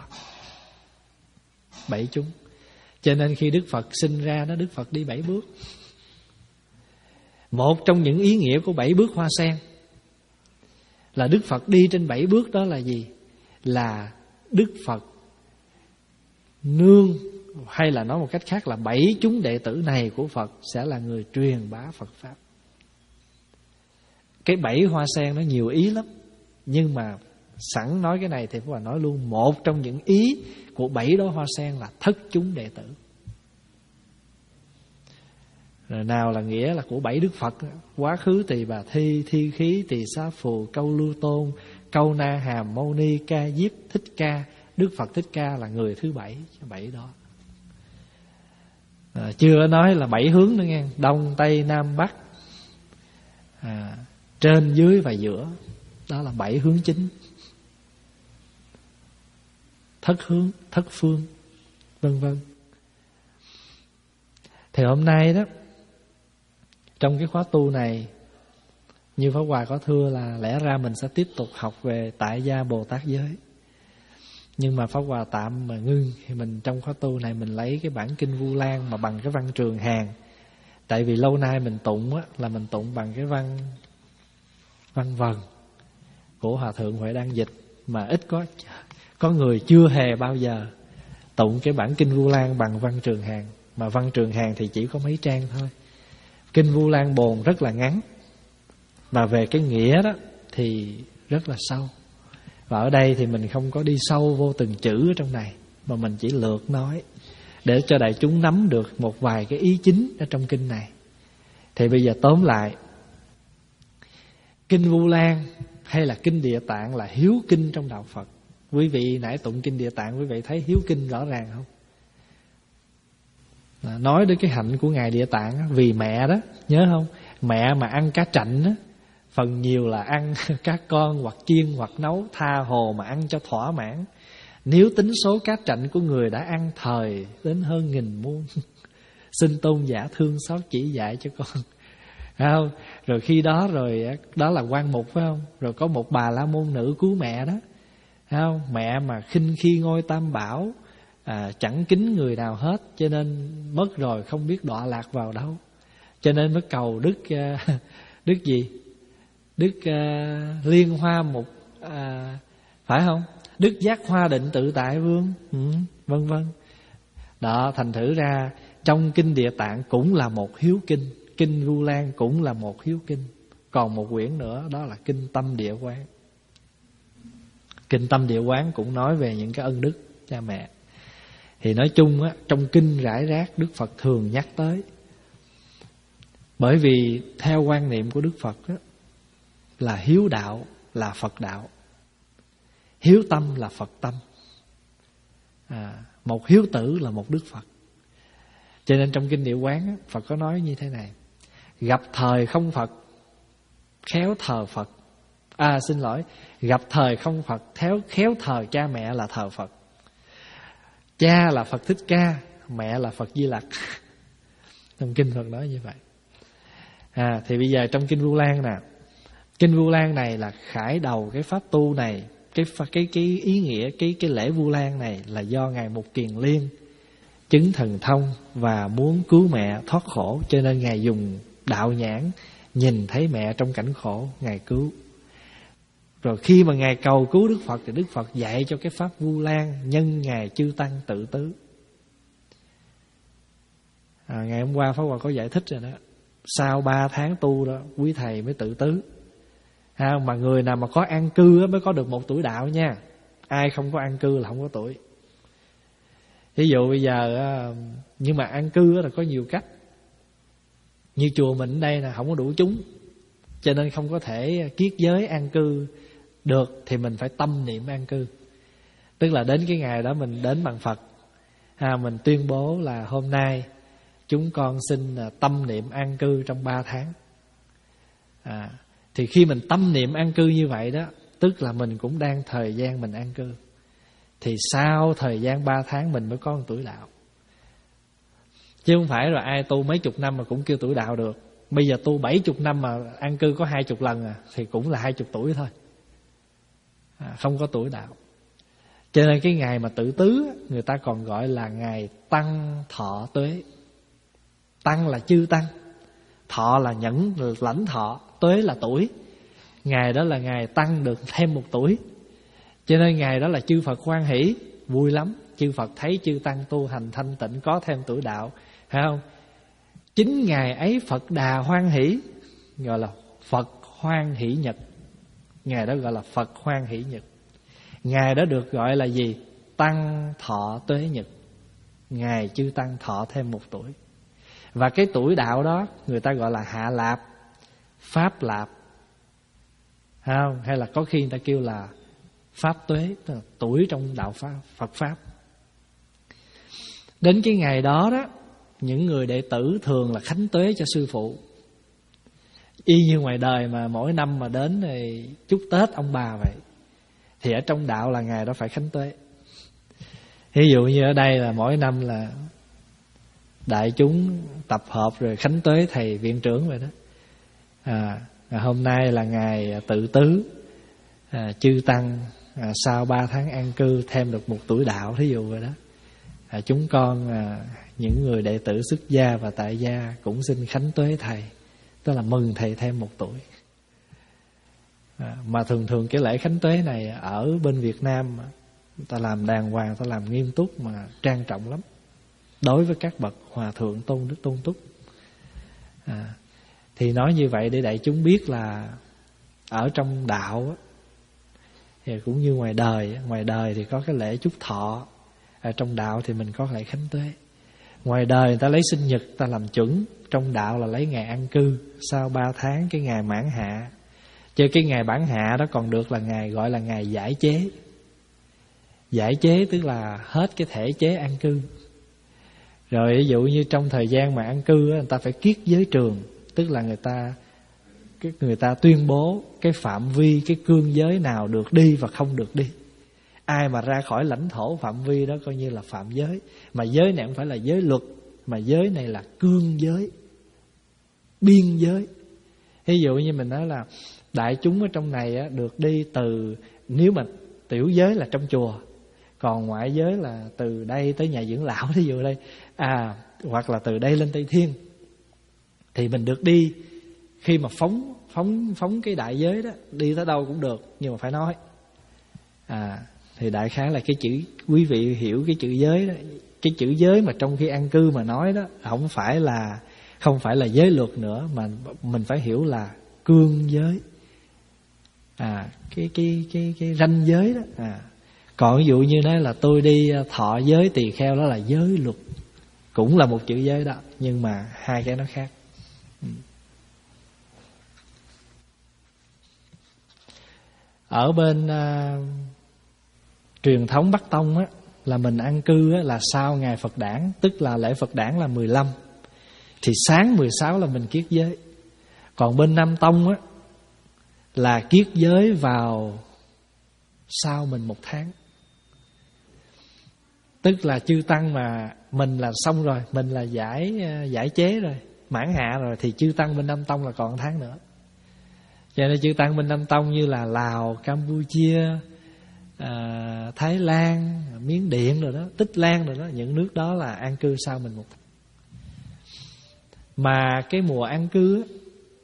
Bảy chúng. Cho nên khi Đức Phật sinh ra đó, Đức Phật đi bảy bước. Một trong những ý nghĩa của bảy bước hoa sen Là Đức Phật đi trên bảy bước đó là gì? Là Đức Phật nương, hay là nói một cách khác là bảy chúng đệ tử này của Phật sẽ là người truyền bá Phật Pháp. Cái bảy hoa sen nó nhiều ý lắm, nhưng mà sẵn nói cái này thì Pháp Hòa nói luôn, một trong những ý của bảy đó hoa sen là thất chúng đệ tử. Rồi nào là nghĩa là của bảy Đức Phật: Quá khứ Tỳ Bà Thi, Thi Khí, Tỳ Xá Phù, Câu Lưu Tôn, Câu Na Hàm Mâu Ni, Ca Diếp, Thích Ca. Đức Phật Thích Ca là người thứ bảy, bảy đó. À, chưa nói là bảy hướng nữa nghe, Đông, Tây, Nam, Bắc, à, trên, dưới và giữa. Đó là bảy hướng chính. Thất hướng, thất phương, vân vân. Thì hôm nay đó, trong cái khóa tu này, như Pháp Hòa có thưa là lẽ ra mình sẽ tiếp tục học về tại gia Bồ Tát giới. Nhưng mà Pháp Hòa tạm mà ngưng, thì mình trong khóa tu này mình lấy cái bản kinh Vu Lan mà bằng cái văn Trường Hàn. Tại vì lâu nay mình tụng á, là mình tụng bằng cái văn văn vần của Hòa Thượng Huệ Đăng dịch, mà ít có có người chưa hề bao giờ tụng cái bản kinh Vu Lan bằng văn Trường Hàn. Mà văn Trường Hàn thì chỉ có mấy trang thôi. Kinh Vu Lan Bồn rất là ngắn, mà về cái nghĩa đó thì rất là sâu. Và ở đây thì mình không có đi sâu vô từng chữ ở trong này, mà mình chỉ lược nói để cho đại chúng nắm được một vài cái ý chính ở trong kinh này. Thì bây giờ tóm lại, kinh Vu Lan hay là kinh Địa Tạng là hiếu kinh trong đạo Phật. Quý vị nãy tụng kinh Địa Tạng, quý vị thấy hiếu kinh rõ ràng không? Nói đến cái hạnh của Ngài Địa Tạng, vì mẹ đó, nhớ không? Mẹ mà ăn cá trạnh đó, phần nhiều là ăn cá con hoặc chiên hoặc nấu, tha hồ mà ăn cho thỏa mãn. Nếu tính số cá trạnh của người đã ăn thời đến hơn nghìn muôn, xin tôn giả thương xót chỉ dạy cho con. Phải không? Rồi khi đó rồi đó là quan mục, phải không? Rồi có một bà la môn nữ cứu mẹ đó, phải không? Mẹ mà khinh khi ngôi tam bảo, à, chẳng kính người nào hết, cho nên mất rồi không biết đọa lạc vào đâu. Cho nên mới cầu Đức uh, Đức gì? Đức uh, Liên Hoa Mục, uh, phải không? Đức Giác Hoa Định Tự Tại Vương, ừ, vân vân. Đó, thành thử ra trong kinh Địa Tạng cũng là một hiếu kinh, kinh Vu Lan cũng là một hiếu kinh. Còn một quyển nữa đó là kinh Tâm Địa Quán. Kinh Tâm Địa Quán cũng nói về những cái ân đức cha mẹ. Thì nói chung á, trong kinh rải rác Đức Phật thường nhắc tới. Bởi vì theo quan niệm của Đức Phật á, là hiếu đạo là Phật đạo, hiếu tâm là Phật tâm, à, một hiếu tử là một Đức Phật. Cho nên trong kinh Địa Quán á, Phật có nói như thế này: gặp thời không Phật, khéo thờ Phật. À xin lỗi, gặp thời không Phật, khéo khéo thờ cha mẹ là thờ Phật. Cha là Phật Thích Ca, mẹ là Phật Di Lặc. Trong kinh Phật nói như vậy. À, thì bây giờ trong kinh Vu Lan nè, kinh Vu Lan này là khải đầu cái pháp tu này, cái cái cái ý nghĩa cái cái lễ Vu Lan này là do ngài Mục Kiền Liên chứng thần thông và muốn cứu mẹ thoát khổ, cho nên ngài dùng đạo nhãn nhìn thấy mẹ trong cảnh khổ, ngài cứu. Rồi khi mà ngài cầu cứu Đức Phật thì Đức Phật dạy cho cái pháp Vu Lan nhân ngài chư tăng tự tứ. À, ngày hôm qua Pháp Hòa có giải thích rồi đó. Sau ba tháng tu đó, quý thầy mới tự tứ. À, mà người nào mà có an cư mới có được một tuổi đạo nha. Ai không có an cư là không có tuổi. Ví dụ bây giờ, nhưng mà an cư là có nhiều cách. Như chùa mình ở đây là không có đủ chúng, cho nên không có thể kiết giới an cư được, thì mình phải tâm niệm an cư. Tức là đến cái ngày đó mình đến bằng Phật, à, mình tuyên bố là hôm nay chúng con xin tâm niệm an cư trong ba tháng. À, thì khi mình tâm niệm an cư như vậy đó, tức là mình cũng đang thời gian mình an cư. Thì sau thời gian ba tháng mình mới có một tuổi đạo. Chứ không phải rồi ai tu mấy chục năm mà cũng kêu tuổi đạo được. Bây giờ tu bảy chục năm mà an cư có hai chục lần à, thì cũng là hai chục tuổi thôi, à, không có tuổi đạo. Cho nên cái ngày mà tự tứ người ta còn gọi là ngày tăng thọ tuế. Tăng là chư tăng, thọ là nhẫn lãnh thọ, tuế là tuổi. Ngày đó là ngày tăng được thêm một tuổi. Cho nên ngày đó là chư Phật hoan hỷ, vui lắm. Chư Phật thấy chư tăng tu hành thanh tịnh, có thêm tuổi đạo, phải không? Chính ngày ấy Phật Đà hoan hỷ, gọi là Phật hoan hỷ nhật. Ngày đó gọi là Phật hoan hỷ nhật. Ngày đó được gọi là gì? Tăng thọ tuế nhật. Ngày chư tăng thọ thêm một tuổi. Và cái tuổi đạo đó người ta gọi là hạ lạp, pháp lạp, không? Hay là có khi người ta kêu là pháp tuế, tức là tuổi trong đạo pháp, Phật pháp. Đến cái ngày đó đó, những người đệ tử thường là khánh tuế cho sư phụ. Y như ngoài đời mà mỗi năm mà đến thì chúc Tết ông bà vậy, thì ở trong đạo là ngày đó phải khánh tuế. Ví dụ như ở đây là mỗi năm là đại chúng tập hợp rồi khánh tuế thầy viện trưởng vậy đó. À, hôm nay là ngày tự tứ, à, chư tăng à, sau ba tháng an cư thêm được một tuổi đạo, thí dụ vậy đó. À, chúng con à, những người đệ tử xuất gia và tại gia cũng xin khánh tuế thầy, tức là mừng thầy thêm một tuổi. À, mà thường thường cái lễ khánh tuế này ở bên Việt Nam người ta làm đàng hoàng, người ta làm nghiêm túc mà trang trọng lắm, đối với các bậc hòa thượng tôn đức tôn túc. À, thì nói như vậy để đại chúng biết là ở trong đạo thì cũng như ngoài đời, ngoài đời thì có cái lễ chúc thọ, ở trong đạo thì mình có lễ khánh tuế. Ngoài đời người ta lấy sinh nhật ta làm chuẩn, trong đạo là lấy ngày an cư sau ba tháng, cái ngày mãn hạ. Chứ cái ngày bản hạ đó còn được là ngày gọi là ngày giải chế. Giải chế tức là hết cái thể chế an cư. Rồi ví dụ như trong thời gian mà an cư người ta phải kiết giới trường, tức là người ta người ta tuyên bố cái phạm vi, cái cương giới nào được đi và không được đi. Ai mà ra khỏi lãnh thổ phạm vi đó coi như là phạm giới. Mà giới này không phải là giới luật, mà giới này là cương giới, biên giới. Ví dụ như mình nói là đại chúng ở trong này á, được đi từ, nếu mà tiểu giới là trong chùa, còn ngoại giới là từ đây tới nhà dưỡng lão, ví dụ đây, à, hoặc là từ đây lên Tây Thiên, thì mình được đi. Khi mà phóng phóng phóng cái đại giới đó, đi tới đâu cũng được, nhưng mà phải nói. À, thì đại khái là cái chữ, quý vị hiểu cái chữ giới đó, cái chữ giới mà trong khi an cư mà nói đó, không phải là không phải là giới luật nữa, mà mình phải hiểu là cương giới. À, cái cái cái cái ranh giới đó. À, còn ví dụ như nói là tôi đi thọ giới tỳ kheo, đó là giới luật, cũng là một chữ giới đó, nhưng mà hai cái nó khác. Ừ. Ở bên uh, truyền thống Bắc Tông á, là mình an cư á, là sau ngày Phật đản, tức là lễ Phật đản là mười lăm, thì sáng mười sáu là mình kiết giới. Còn bên Nam Tông á, là kiết giới vào sau mình một tháng. Tức là chư tăng mà mình là xong rồi, mình là giải giải chế rồi, mãn hạ rồi, thì chư tăng bên Nam Tông là còn một tháng nữa. Cho nên chư tăng bên Nam Tông như là Lào, Campuchia, à, Thái Lan, Miến Điện rồi đó, Tích Lan rồi đó, những nước đó là an cư sau mình một tháng. Mà cái mùa an cư á,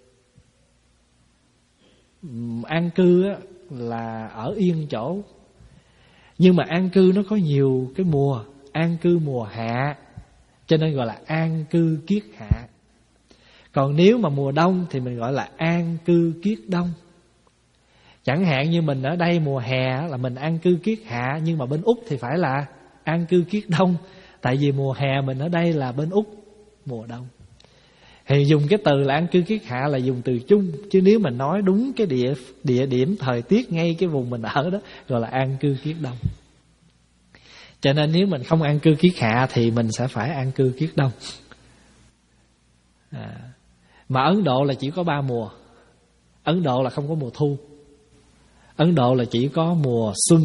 an cư á, là ở yên chỗ. Nhưng mà an cư nó có nhiều cái mùa. An cư mùa hạ, cho nên gọi là an cư kiết hạ. Còn nếu mà mùa đông thì mình gọi là an cư kiết đông. Chẳng hạn như mình ở đây mùa hè là mình an cư kiết hạ, nhưng mà bên Úc thì phải là an cư kiết đông. Tại vì mùa hè mình ở đây là bên Úc mùa đông. Thì dùng cái từ là an cư kiết hạ là dùng từ chung, chứ nếu mình nói đúng cái địa địa điểm thời tiết ngay cái vùng mình ở đó gọi là an cư kiết đông. Cho nên nếu mình không an cư kiết hạ thì mình sẽ phải an cư kiết đông. À, mà Ấn Độ là chỉ có ba mùa. Ấn Độ là không có mùa thu. Ấn Độ là chỉ có mùa xuân,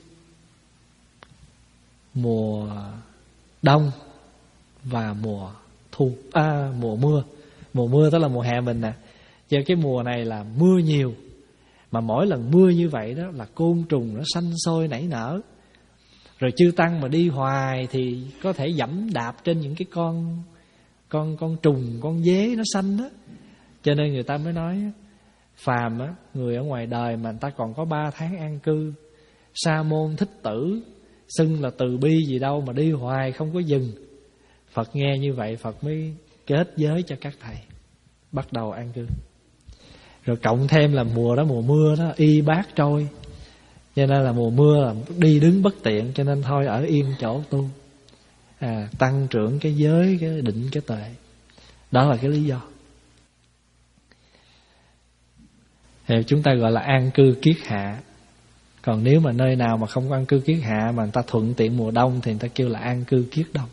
mùa đông và mùa thu, à, mùa mưa. Mùa mưa đó là mùa hè mình nè. Cho cái mùa này là mưa nhiều. Mà mỗi lần mưa như vậy đó là côn trùng nó sanh sôi nảy nở. Rồi chư tăng mà đi hoài thì có thể dẫm đạp trên những cái con con con trùng, con dế nó sanh đó. Cho nên người ta mới nói phàm á, người ở ngoài đời mà người ta còn có ba tháng an cư. Sa môn Thích Tử xưng là từ bi gì đâu mà đi hoài không có dừng. Phật nghe như vậy, Phật mới kết giới cho các thầy bắt đầu an cư. Rồi cộng thêm là mùa đó mùa mưa đó, y bát trôi, cho nên là mùa mưa là đi đứng bất tiện, cho nên thôi ở yên chỗ tu, à, tăng trưởng cái giới, cái định, cái tuệ. Đó là cái lý do. Thì chúng ta gọi là an cư kiết hạ. Còn nếu mà nơi nào mà không có an cư kiết hạ mà người ta thuận tiện mùa đông thì người ta kêu là an cư kiết đông.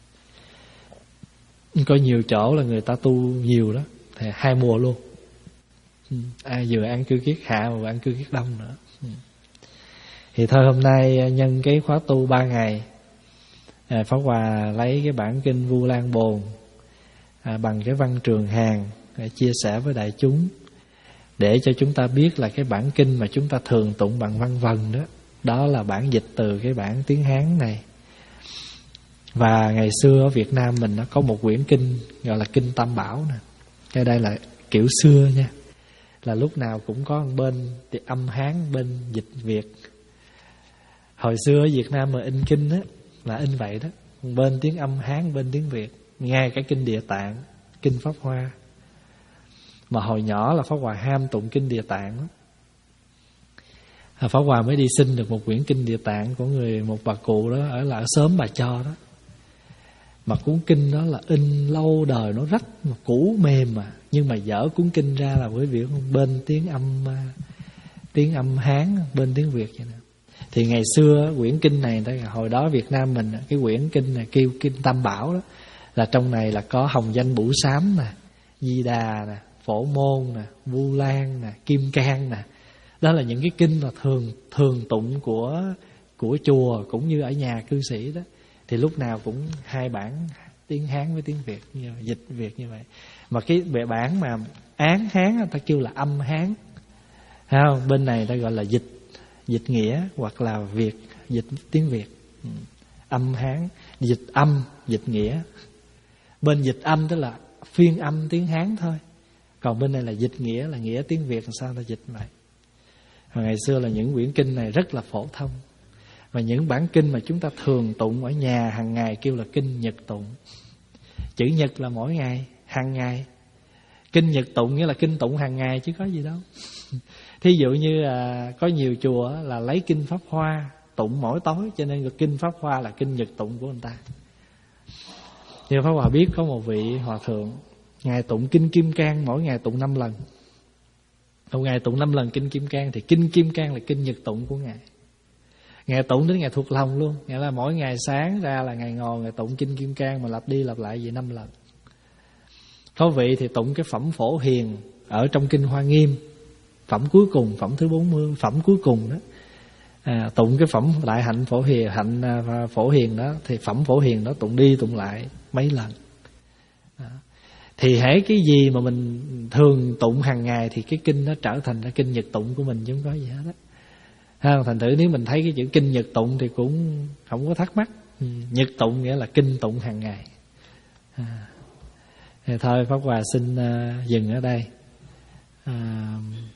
Có nhiều chỗ là người ta tu nhiều đó, thì hai mùa luôn. À, vừa an cư kiết hạ mà vừa an cư kiết đông nữa. Thì thôi hôm nay nhân cái khóa tu ba ngày, à, Pháp Hòa lấy cái bản kinh Vu Lan Bồn à, bằng cái văn Trường Hàn để chia sẻ với đại chúng, để cho chúng ta biết là cái bản kinh mà chúng ta thường tụng bằng văn vần đó, đó là bản dịch từ cái bản tiếng Hán này. Và ngày xưa ở Việt Nam mình nó có một quyển kinh gọi là Kinh Tam Bảo nè. Cái đây là kiểu xưa nha, là lúc nào cũng có một bên thì âm Hán, bên dịch Việt. Hồi xưa ở Việt Nam mà in kinh á là in vậy đó, bên tiếng âm Hán, bên tiếng Việt. Ngay cả kinh Địa Tạng, kinh Pháp Hoa. Mà hồi nhỏ là Pháp Hòa ham tụng kinh Địa Tạng đó. Pháp Hòa mới đi xin được một quyển kinh Địa Tạng của người một bà cụ đó ở là ở xóm Bà Cho đó. Mà cuốn kinh đó là in lâu đời, nó rách mà cũ mềm mà, nhưng mà dở cuốn kinh ra là bởi vì bên tiếng âm tiếng âm Hán, bên tiếng Việt vậy nè. Thì ngày xưa quyển kinh này, hồi đó Việt Nam mình cái quyển kinh này kêu Kinh Tam Bảo đó, là trong này là có Hồng Danh Bủ Sám nè, Di Đà nè, Phổ Môn nè, Vu Lan nè, Kim Cang nè. Đó là những cái kinh mà thường thường tụng của của chùa cũng như ở nhà cư sĩ đó. Thì lúc nào cũng hai bản tiếng Hán với tiếng Việt, như vậy, dịch Việt như vậy. Mà cái bệ bản mà Án Hán người ta kêu là âm Hán, thấy không? Bên này ta gọi là dịch dịch nghĩa hoặc là Việt dịch tiếng Việt. Ừ. Âm Hán, dịch âm, dịch nghĩa. Bên dịch âm tức là phiên âm tiếng Hán thôi. Còn bên này là dịch nghĩa, là nghĩa tiếng Việt, làm sao ta dịch vậy? Và ngày xưa là những quyển kinh này rất là phổ thông. Và những bản kinh mà chúng ta thường tụng ở nhà hàng ngày kêu là kinh nhật tụng. Chữ nhật là mỗi ngày, hàng ngày. Kinh nhật tụng nghĩa là kinh tụng hàng ngày chứ có gì đâu. Thí dụ như là có nhiều chùa là lấy kinh Pháp Hoa tụng mỗi tối, cho nên kinh Pháp Hoa là kinh nhật tụng của người ta. Nhưng Pháp Hòa biết có một vị hòa thượng, ngài tụng kinh Kim Cang mỗi ngày tụng năm lần. Một ngày tụng năm lần kinh Kim Cang, thì kinh Kim Cang là kinh nhật tụng của ngài. Ngài tụng đến ngày thuộc lòng luôn, nghĩa là mỗi ngày sáng ra là ngài ngồi ngài tụng kinh Kim Cang mà lặp đi lặp lại vậy năm lần. Có vị thì tụng cái phẩm Phổ Hiền ở trong kinh Hoa Nghiêm, phẩm cuối cùng, phẩm thứ bốn mươi, phẩm cuối cùng đó. À, tụng cái phẩm Đại Hạnh Phổ Hiền, hạnh Phổ Hiền đó, thì phẩm Phổ Hiền đó tụng đi tụng lại mấy lần. Đó. Thì hễ cái gì mà mình thường tụng hàng ngày thì cái kinh nó trở thành ra kinh nhật tụng của mình chứ không có gì hết đó. Ha, thành thử nếu mình thấy cái chữ kinh nhật tụng thì cũng không có thắc mắc. Ừ, nhật tụng nghĩa là kinh tụng hàng ngày. À, thì thôi Pháp Hòa xin uh, dừng ở đây. À,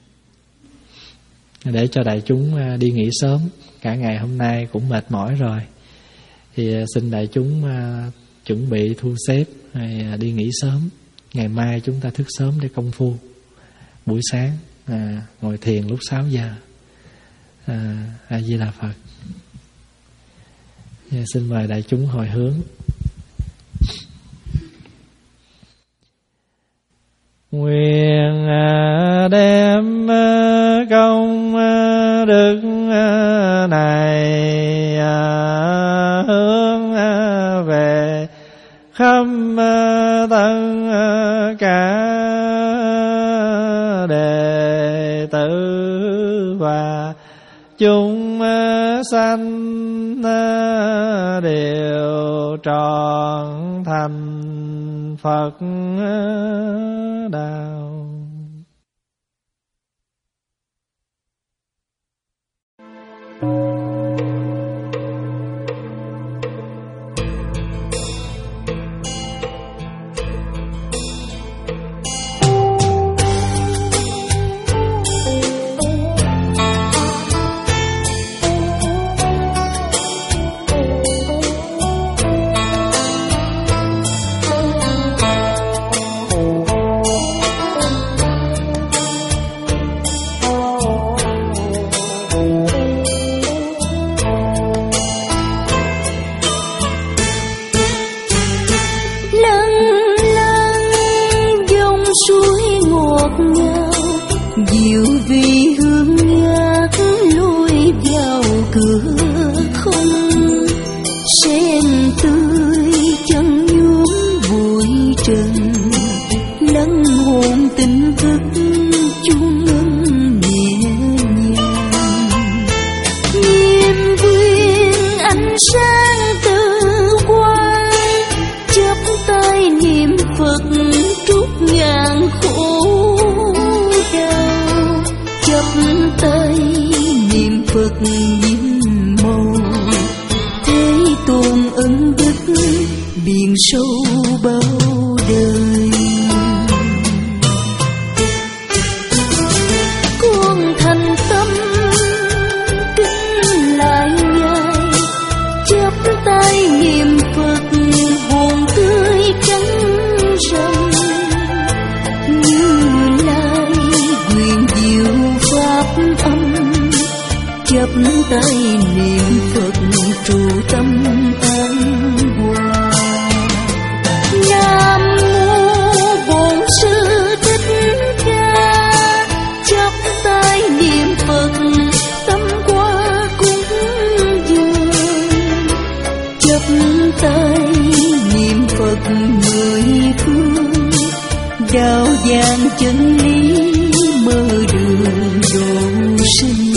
để cho đại chúng uh, đi nghỉ sớm. Cả ngày hôm nay cũng mệt mỏi rồi. Thì uh, xin đại chúng uh, chuẩn bị thu xếp hay uh, đi nghỉ sớm. Ngày mai chúng ta thức sớm để công phu. Buổi sáng à, ngồi thiền lúc sáu giờ. À, A Di Đà Phật. Và xin mời đại chúng hồi hướng. Nguyện đem công đức này hướng về khắp tất cả đệ tử và chúng sanh đều trọn thành Phật đạo. sáng từ quan, chắp tay niệm Phật trút ngàn khổ đau, chắp tay niệm Phật nhiệm màu, thế tôn ân đức biển sâu bao đời. Con thành tâm kính lại Ngài, chắp tay niệm Phật hồn tươi trắng râm, Như Lai quyền diệu pháp âm, chắp tay niệm Phật trụ tâm an hòa. Nam mô Bổn Sư Thích Ca, chắp tay niệm Phật tâm qua cúng dường, chắp tay niệm Phật mười phương, đạo giảng chân lý mở đường độ sinh.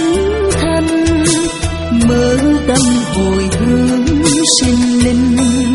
Mở tâm hồi hướng sinh linh